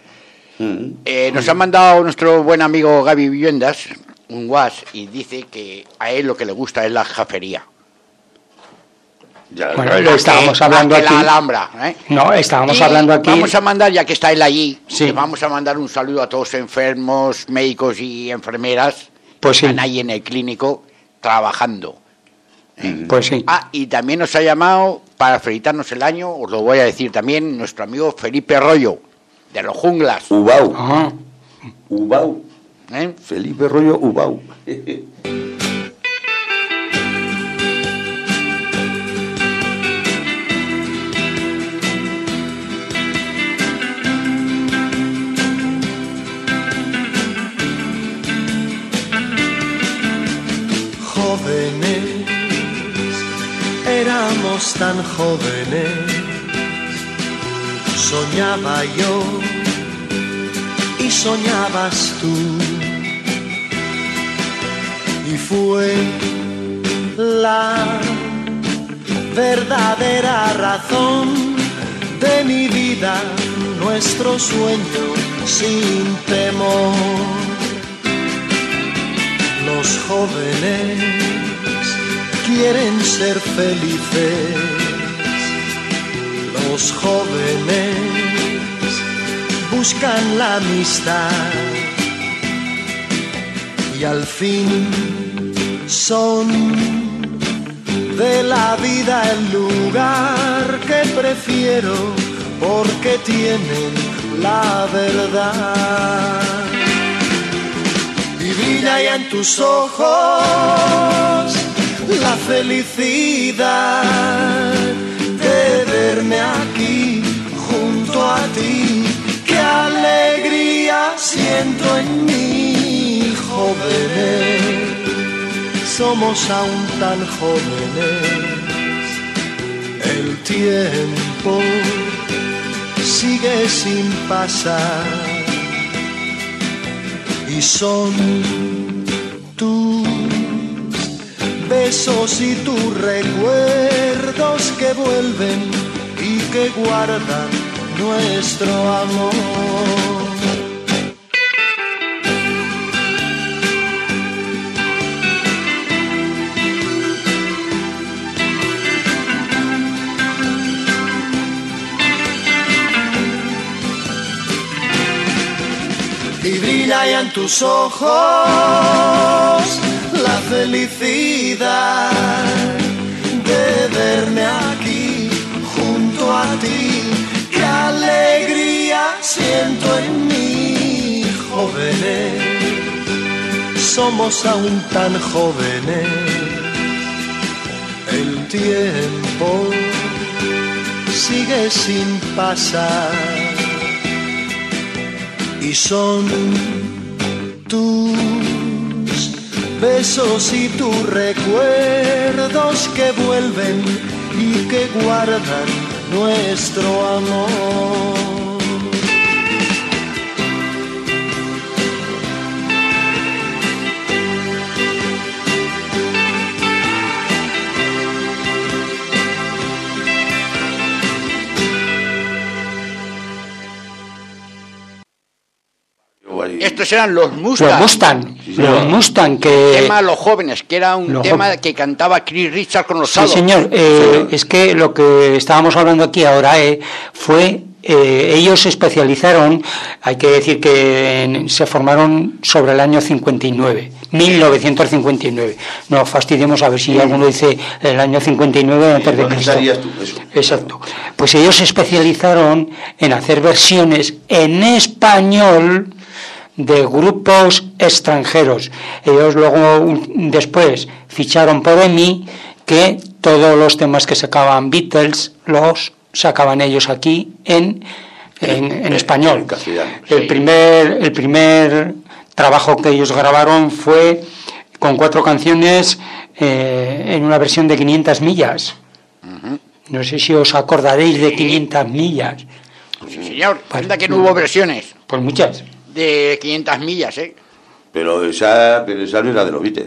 [SPEAKER 2] Eh, nos ha mandado nuestro buen amigo Gaby Viviendas un WhatsApp y dice que a él lo que le gusta es la jafería.
[SPEAKER 3] Ya, bueno, lo estábamos que, hablando aquí.
[SPEAKER 2] La Alhambra, ¿eh?
[SPEAKER 3] No, estábamos y hablando aquí.
[SPEAKER 2] Vamos a mandar, ya que está él allí,
[SPEAKER 3] sí.
[SPEAKER 2] vamos a mandar un saludo a todos los enfermos, médicos y enfermeras
[SPEAKER 3] pues
[SPEAKER 2] que
[SPEAKER 3] sí.
[SPEAKER 2] están ahí en el clínico trabajando.
[SPEAKER 3] ¿eh? Pues sí.
[SPEAKER 2] Ah, y también nos ha llamado para felicitarnos el año, os lo voy a decir también, nuestro amigo Felipe Rollo, de los Junglas.
[SPEAKER 4] Ubau.
[SPEAKER 3] Ajá.
[SPEAKER 4] Ubau.
[SPEAKER 2] ¿Eh?
[SPEAKER 4] Felipe Rollo Ubau.
[SPEAKER 14] Jóvenes, éramos tan jóvenes, soñaba yo y soñabas tú, y fue la verdadera razón de mi vida, nuestro sueño sin temor. Los jóvenes quieren ser felices, los jóvenes buscan la amistad y al fin son de la vida el lugar que prefiero porque tienen la verdad. Y brilla ya en tus ojos la felicidad de verme aquí junto a ti. Qué alegría siento en mí, jóvenes, somos aún tan jóvenes. El tiempo sigue sin pasar y son tus besos y tus recuerdos que vuelven y que guardan nuestro amor. Y brilla ya en tus ojos la felicidad de verme aquí junto a ti. Qué alegría siento en mí, jóvenes, somos aún tan jóvenes. El tiempo sigue sin pasar y son tus besos y tus recuerdos que vuelven y que guardan nuestro amor.
[SPEAKER 2] Estos eran los Mustang.
[SPEAKER 3] Los Mustang,
[SPEAKER 2] Sí,
[SPEAKER 3] los Mustang que...
[SPEAKER 2] El tema Los Jóvenes, que era un
[SPEAKER 3] Los
[SPEAKER 2] tema
[SPEAKER 3] jóvenes.
[SPEAKER 2] que cantaba Chris Richards con los
[SPEAKER 3] Sí,
[SPEAKER 2] Shadows.
[SPEAKER 3] señor. Eh, es que lo que estábamos hablando aquí ahora eh, fue... Eh, ellos se especializaron, hay que decir que en, se formaron sobre el año cincuenta y nueve, mil novecientos cincuenta y nueve. No fastidiemos a ver si alguno dice el año cincuenta y nueve antes de
[SPEAKER 4] ¿Dónde
[SPEAKER 3] Cristo.
[SPEAKER 4] estarías tú? Eso.
[SPEAKER 3] Exacto. Pues ellos se especializaron en hacer versiones en español de grupos extranjeros. Ellos luego un- después ficharon por EMI, que todos los temas que sacaban Beatles los sacaban ellos aquí en, en, en español.
[SPEAKER 4] En castellano.
[SPEAKER 3] El primer, el primer trabajo que ellos grabaron fue con cuatro canciones eh, en una versión de quinientas millas. No sé si os acordaréis de quinientas millas.
[SPEAKER 2] Sí, señor. Anda que no hubo versiones
[SPEAKER 3] Pues muchas.
[SPEAKER 2] de quinientas millas, ¿eh?
[SPEAKER 4] Pero esa, pero esa no era de los Beatles.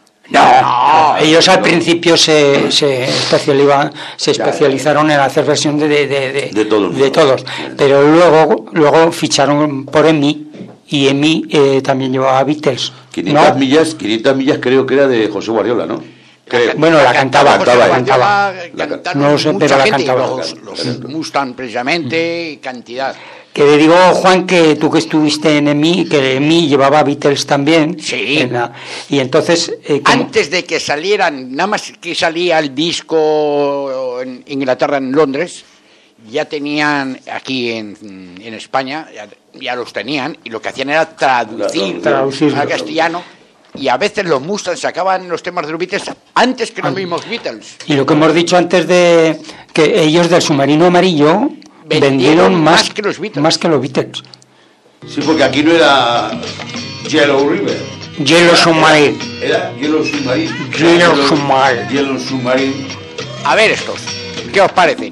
[SPEAKER 3] No, ellos al principio se, se, especializaban, se especializaron en hacer versión de, de, de, de,
[SPEAKER 4] De todos.
[SPEAKER 3] de todos, pero luego luego ficharon por EMI y EMI eh, también llevaba Beatles.
[SPEAKER 4] quinientas
[SPEAKER 3] ¿no?
[SPEAKER 4] millas, quinientas millas creo que era de José Guardiola, ¿no? Creo.
[SPEAKER 3] Bueno, la cantaba,
[SPEAKER 2] José
[SPEAKER 3] la
[SPEAKER 2] Guardiola,
[SPEAKER 3] cantaba.
[SPEAKER 2] cantaron
[SPEAKER 3] No lo sé,
[SPEAKER 2] mucha
[SPEAKER 3] pero la
[SPEAKER 2] gente,
[SPEAKER 3] cantaba.
[SPEAKER 2] Los, los Mustang precisamente, cantidad.
[SPEAKER 3] Que le digo, Juan, que tú que estuviste en EMI, que EMI llevaba Beatles también.
[SPEAKER 2] Sí.
[SPEAKER 3] En la, y entonces... Eh, como-
[SPEAKER 2] Antes de que salieran, nada más que salía el disco en Inglaterra, en Londres, ya tenían aquí en, en España, ya, ya los tenían, y lo que hacían era traducir
[SPEAKER 3] Traducirlo.
[SPEAKER 2] al castellano, y a veces los Mustangs sacaban los temas de los Beatles antes que los mismos Beatles.
[SPEAKER 3] Y lo que hemos dicho antes de que ellos del submarino amarillo
[SPEAKER 2] Vendieron
[SPEAKER 3] vendieron más,
[SPEAKER 2] más que los Beatles.
[SPEAKER 3] más que los Beatles.
[SPEAKER 4] Sí, porque aquí no era Yellow River.
[SPEAKER 3] Yellow Submarine.
[SPEAKER 4] Era Yellow Submarine.
[SPEAKER 3] Yellow Submarine.
[SPEAKER 4] Yellow Submarine.
[SPEAKER 2] A ver estos, ¿qué os parecen?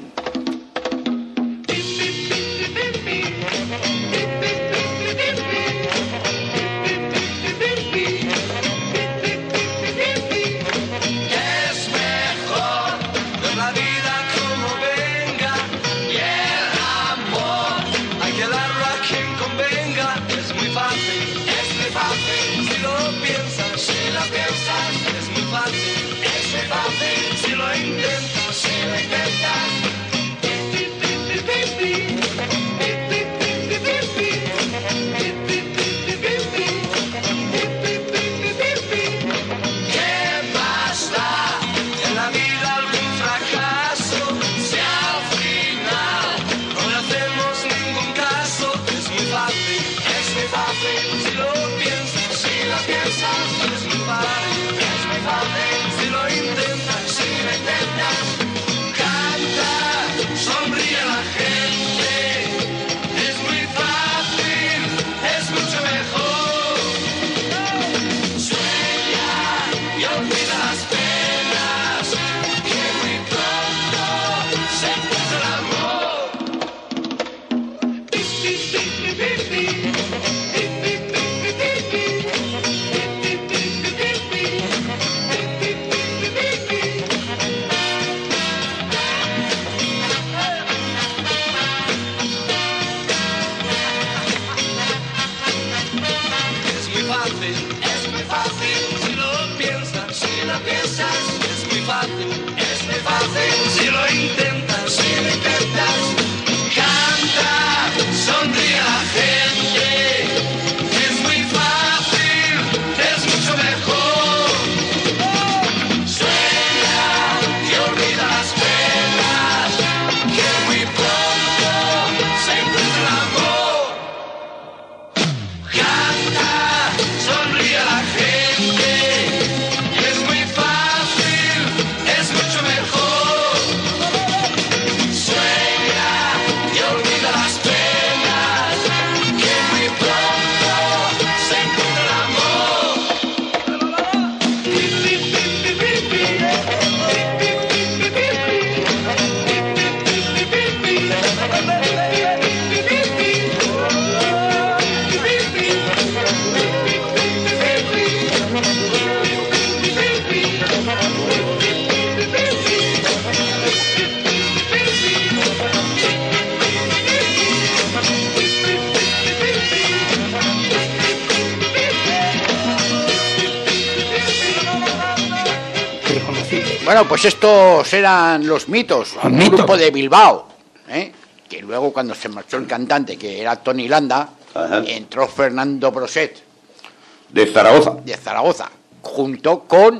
[SPEAKER 1] Es mejor ver la vida como venga y el amor hay que darlo a quien convenga. Es muy fácil, es muy fácil si lo piensas, si lo piensas. Es muy fácil, es muy fácil si lo intentas, si lo intentas.
[SPEAKER 2] Bueno, pues estos eran los Mitos,
[SPEAKER 3] Los
[SPEAKER 2] un
[SPEAKER 3] Mitos.
[SPEAKER 2] grupo de Bilbao, ¿eh? Que luego cuando se marchó el cantante, que era Tony Landa,
[SPEAKER 4] Ajá.
[SPEAKER 2] entró Fernando Broset,
[SPEAKER 4] De Zaragoza.
[SPEAKER 2] de Zaragoza, junto con...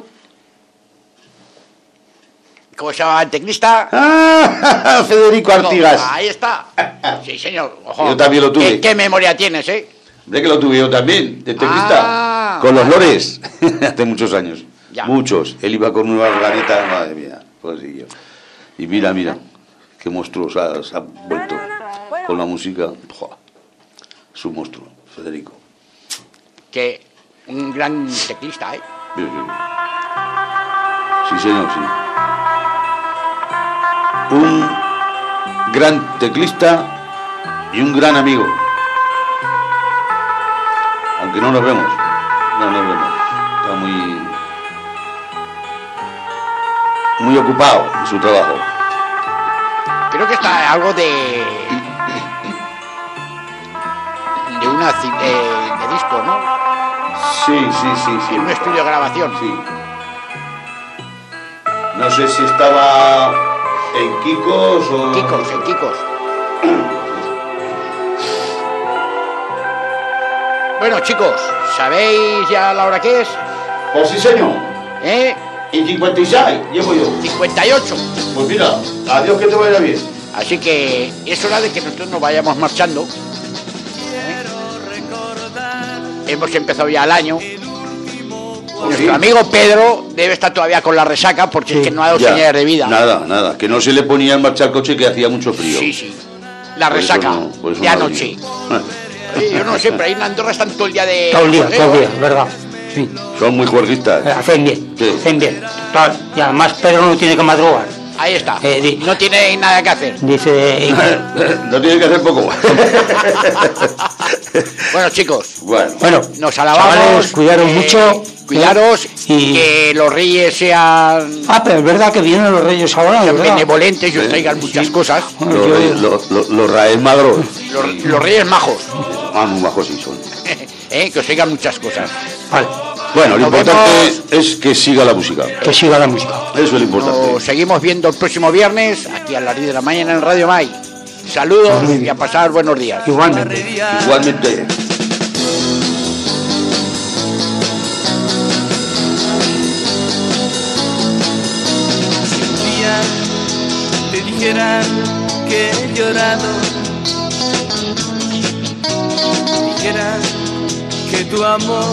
[SPEAKER 2] ¿Cómo se llama el teclista?
[SPEAKER 4] Ah, Federico Artigas.
[SPEAKER 2] Ahí está. Sí, señor. Ojo.
[SPEAKER 4] Yo también lo tuve.
[SPEAKER 2] ¿Qué, qué memoria tienes, eh?
[SPEAKER 4] De que lo tuve yo también, de teclista.
[SPEAKER 2] Ah.
[SPEAKER 4] Con los Lores. Hace muchos años.
[SPEAKER 2] Ya.
[SPEAKER 4] Muchos. Él iba con una organita, madre mía. Pues sí, yo. Y mira, mira. Qué monstruo se ha, se ha vuelto con la música. ¡Buah! Es un monstruo, Federico.
[SPEAKER 2] Que un gran teclista, ¿eh?
[SPEAKER 4] Sí, sí. Sí, señor, sí. Un gran teclista y un gran amigo. Aunque no nos vemos. No nos vemos. Está muy... muy ocupado en su trabajo.
[SPEAKER 2] Creo que está algo de... de una ci- de, de disco, ¿no?
[SPEAKER 4] Sí, sí, sí, sí.
[SPEAKER 2] En un estudio de grabación.
[SPEAKER 4] Sí. No sé si estaba en Kikos o...
[SPEAKER 2] Kikos, en Kikos. Bueno, chicos, ¿sabéis ya la hora que es?
[SPEAKER 4] Pues sí, señor.
[SPEAKER 2] ¿Eh?
[SPEAKER 4] Y cincuenta y seis, llevo yo.
[SPEAKER 2] cincuenta y ocho.
[SPEAKER 4] Pues mira, adiós, que te vaya bien.
[SPEAKER 2] Así que es hora de que nosotros nos vayamos marchando. ¿Eh? Hemos empezado ya el año. Nuestro
[SPEAKER 4] sí.
[SPEAKER 2] amigo Pedro debe estar todavía con la resaca porque
[SPEAKER 3] Sí.
[SPEAKER 2] es que no ha dado
[SPEAKER 4] Ya,
[SPEAKER 2] señales de vida.
[SPEAKER 4] Nada, nada. Que no se le ponía en marcha el coche, que hacía mucho frío.
[SPEAKER 2] Sí, sí. La
[SPEAKER 4] Por eso
[SPEAKER 2] resaca
[SPEAKER 4] no- por eso
[SPEAKER 2] de
[SPEAKER 4] no
[SPEAKER 2] anoche.
[SPEAKER 4] venía.
[SPEAKER 2] Oye, yo no sé, pero ahí en Andorra están todo el día de...
[SPEAKER 3] Todo el día,
[SPEAKER 2] juergueo,
[SPEAKER 3] todo el día,
[SPEAKER 2] ¿eh?
[SPEAKER 3] es verdad. Sí.
[SPEAKER 4] Son muy juerguistas.
[SPEAKER 3] Eh, Hacen bien,
[SPEAKER 4] Sí.
[SPEAKER 3] hacen bien. Total. Y además Pedro no tiene que madrugar.
[SPEAKER 2] Ahí está.
[SPEAKER 3] Eh, di-
[SPEAKER 2] No tiene nada que hacer.
[SPEAKER 3] Dice...
[SPEAKER 4] No tiene que hacer poco.
[SPEAKER 2] Bueno, chicos,
[SPEAKER 4] Bueno,
[SPEAKER 3] Bueno,
[SPEAKER 2] nos alabamos.
[SPEAKER 3] chavales, cuidaros
[SPEAKER 2] eh,
[SPEAKER 3] mucho.
[SPEAKER 2] Cuidaros
[SPEAKER 3] Y-
[SPEAKER 2] que los reyes sean,
[SPEAKER 3] Ah, pero es verdad que vienen los reyes ahora,
[SPEAKER 2] sean
[SPEAKER 3] ¿verdad?
[SPEAKER 2] benevolentes y os traigan muchas cosas.
[SPEAKER 3] Bueno,
[SPEAKER 4] los,
[SPEAKER 3] yo-
[SPEAKER 4] reyes- los, los, los raes magros.
[SPEAKER 2] Los, los reyes majos.
[SPEAKER 4] Ah, muy bajos sí son.
[SPEAKER 2] ¿Eh? Que os traigan muchas cosas.
[SPEAKER 3] Vale,
[SPEAKER 4] Bueno, lo
[SPEAKER 2] Nos
[SPEAKER 4] importante
[SPEAKER 2] vemos.
[SPEAKER 4] es que siga la música.
[SPEAKER 3] que siga la música.
[SPEAKER 4] Eso es lo importante.
[SPEAKER 2] Nos seguimos viendo el próximo viernes aquí a las diez de la mañana en Radio Mai. Saludos
[SPEAKER 3] Muy bien.
[SPEAKER 2] y a pasar buenos días.
[SPEAKER 3] Igualmente.
[SPEAKER 4] Igualmente.
[SPEAKER 15] Si un día te dijeran que he llorado, dijeran que tu amor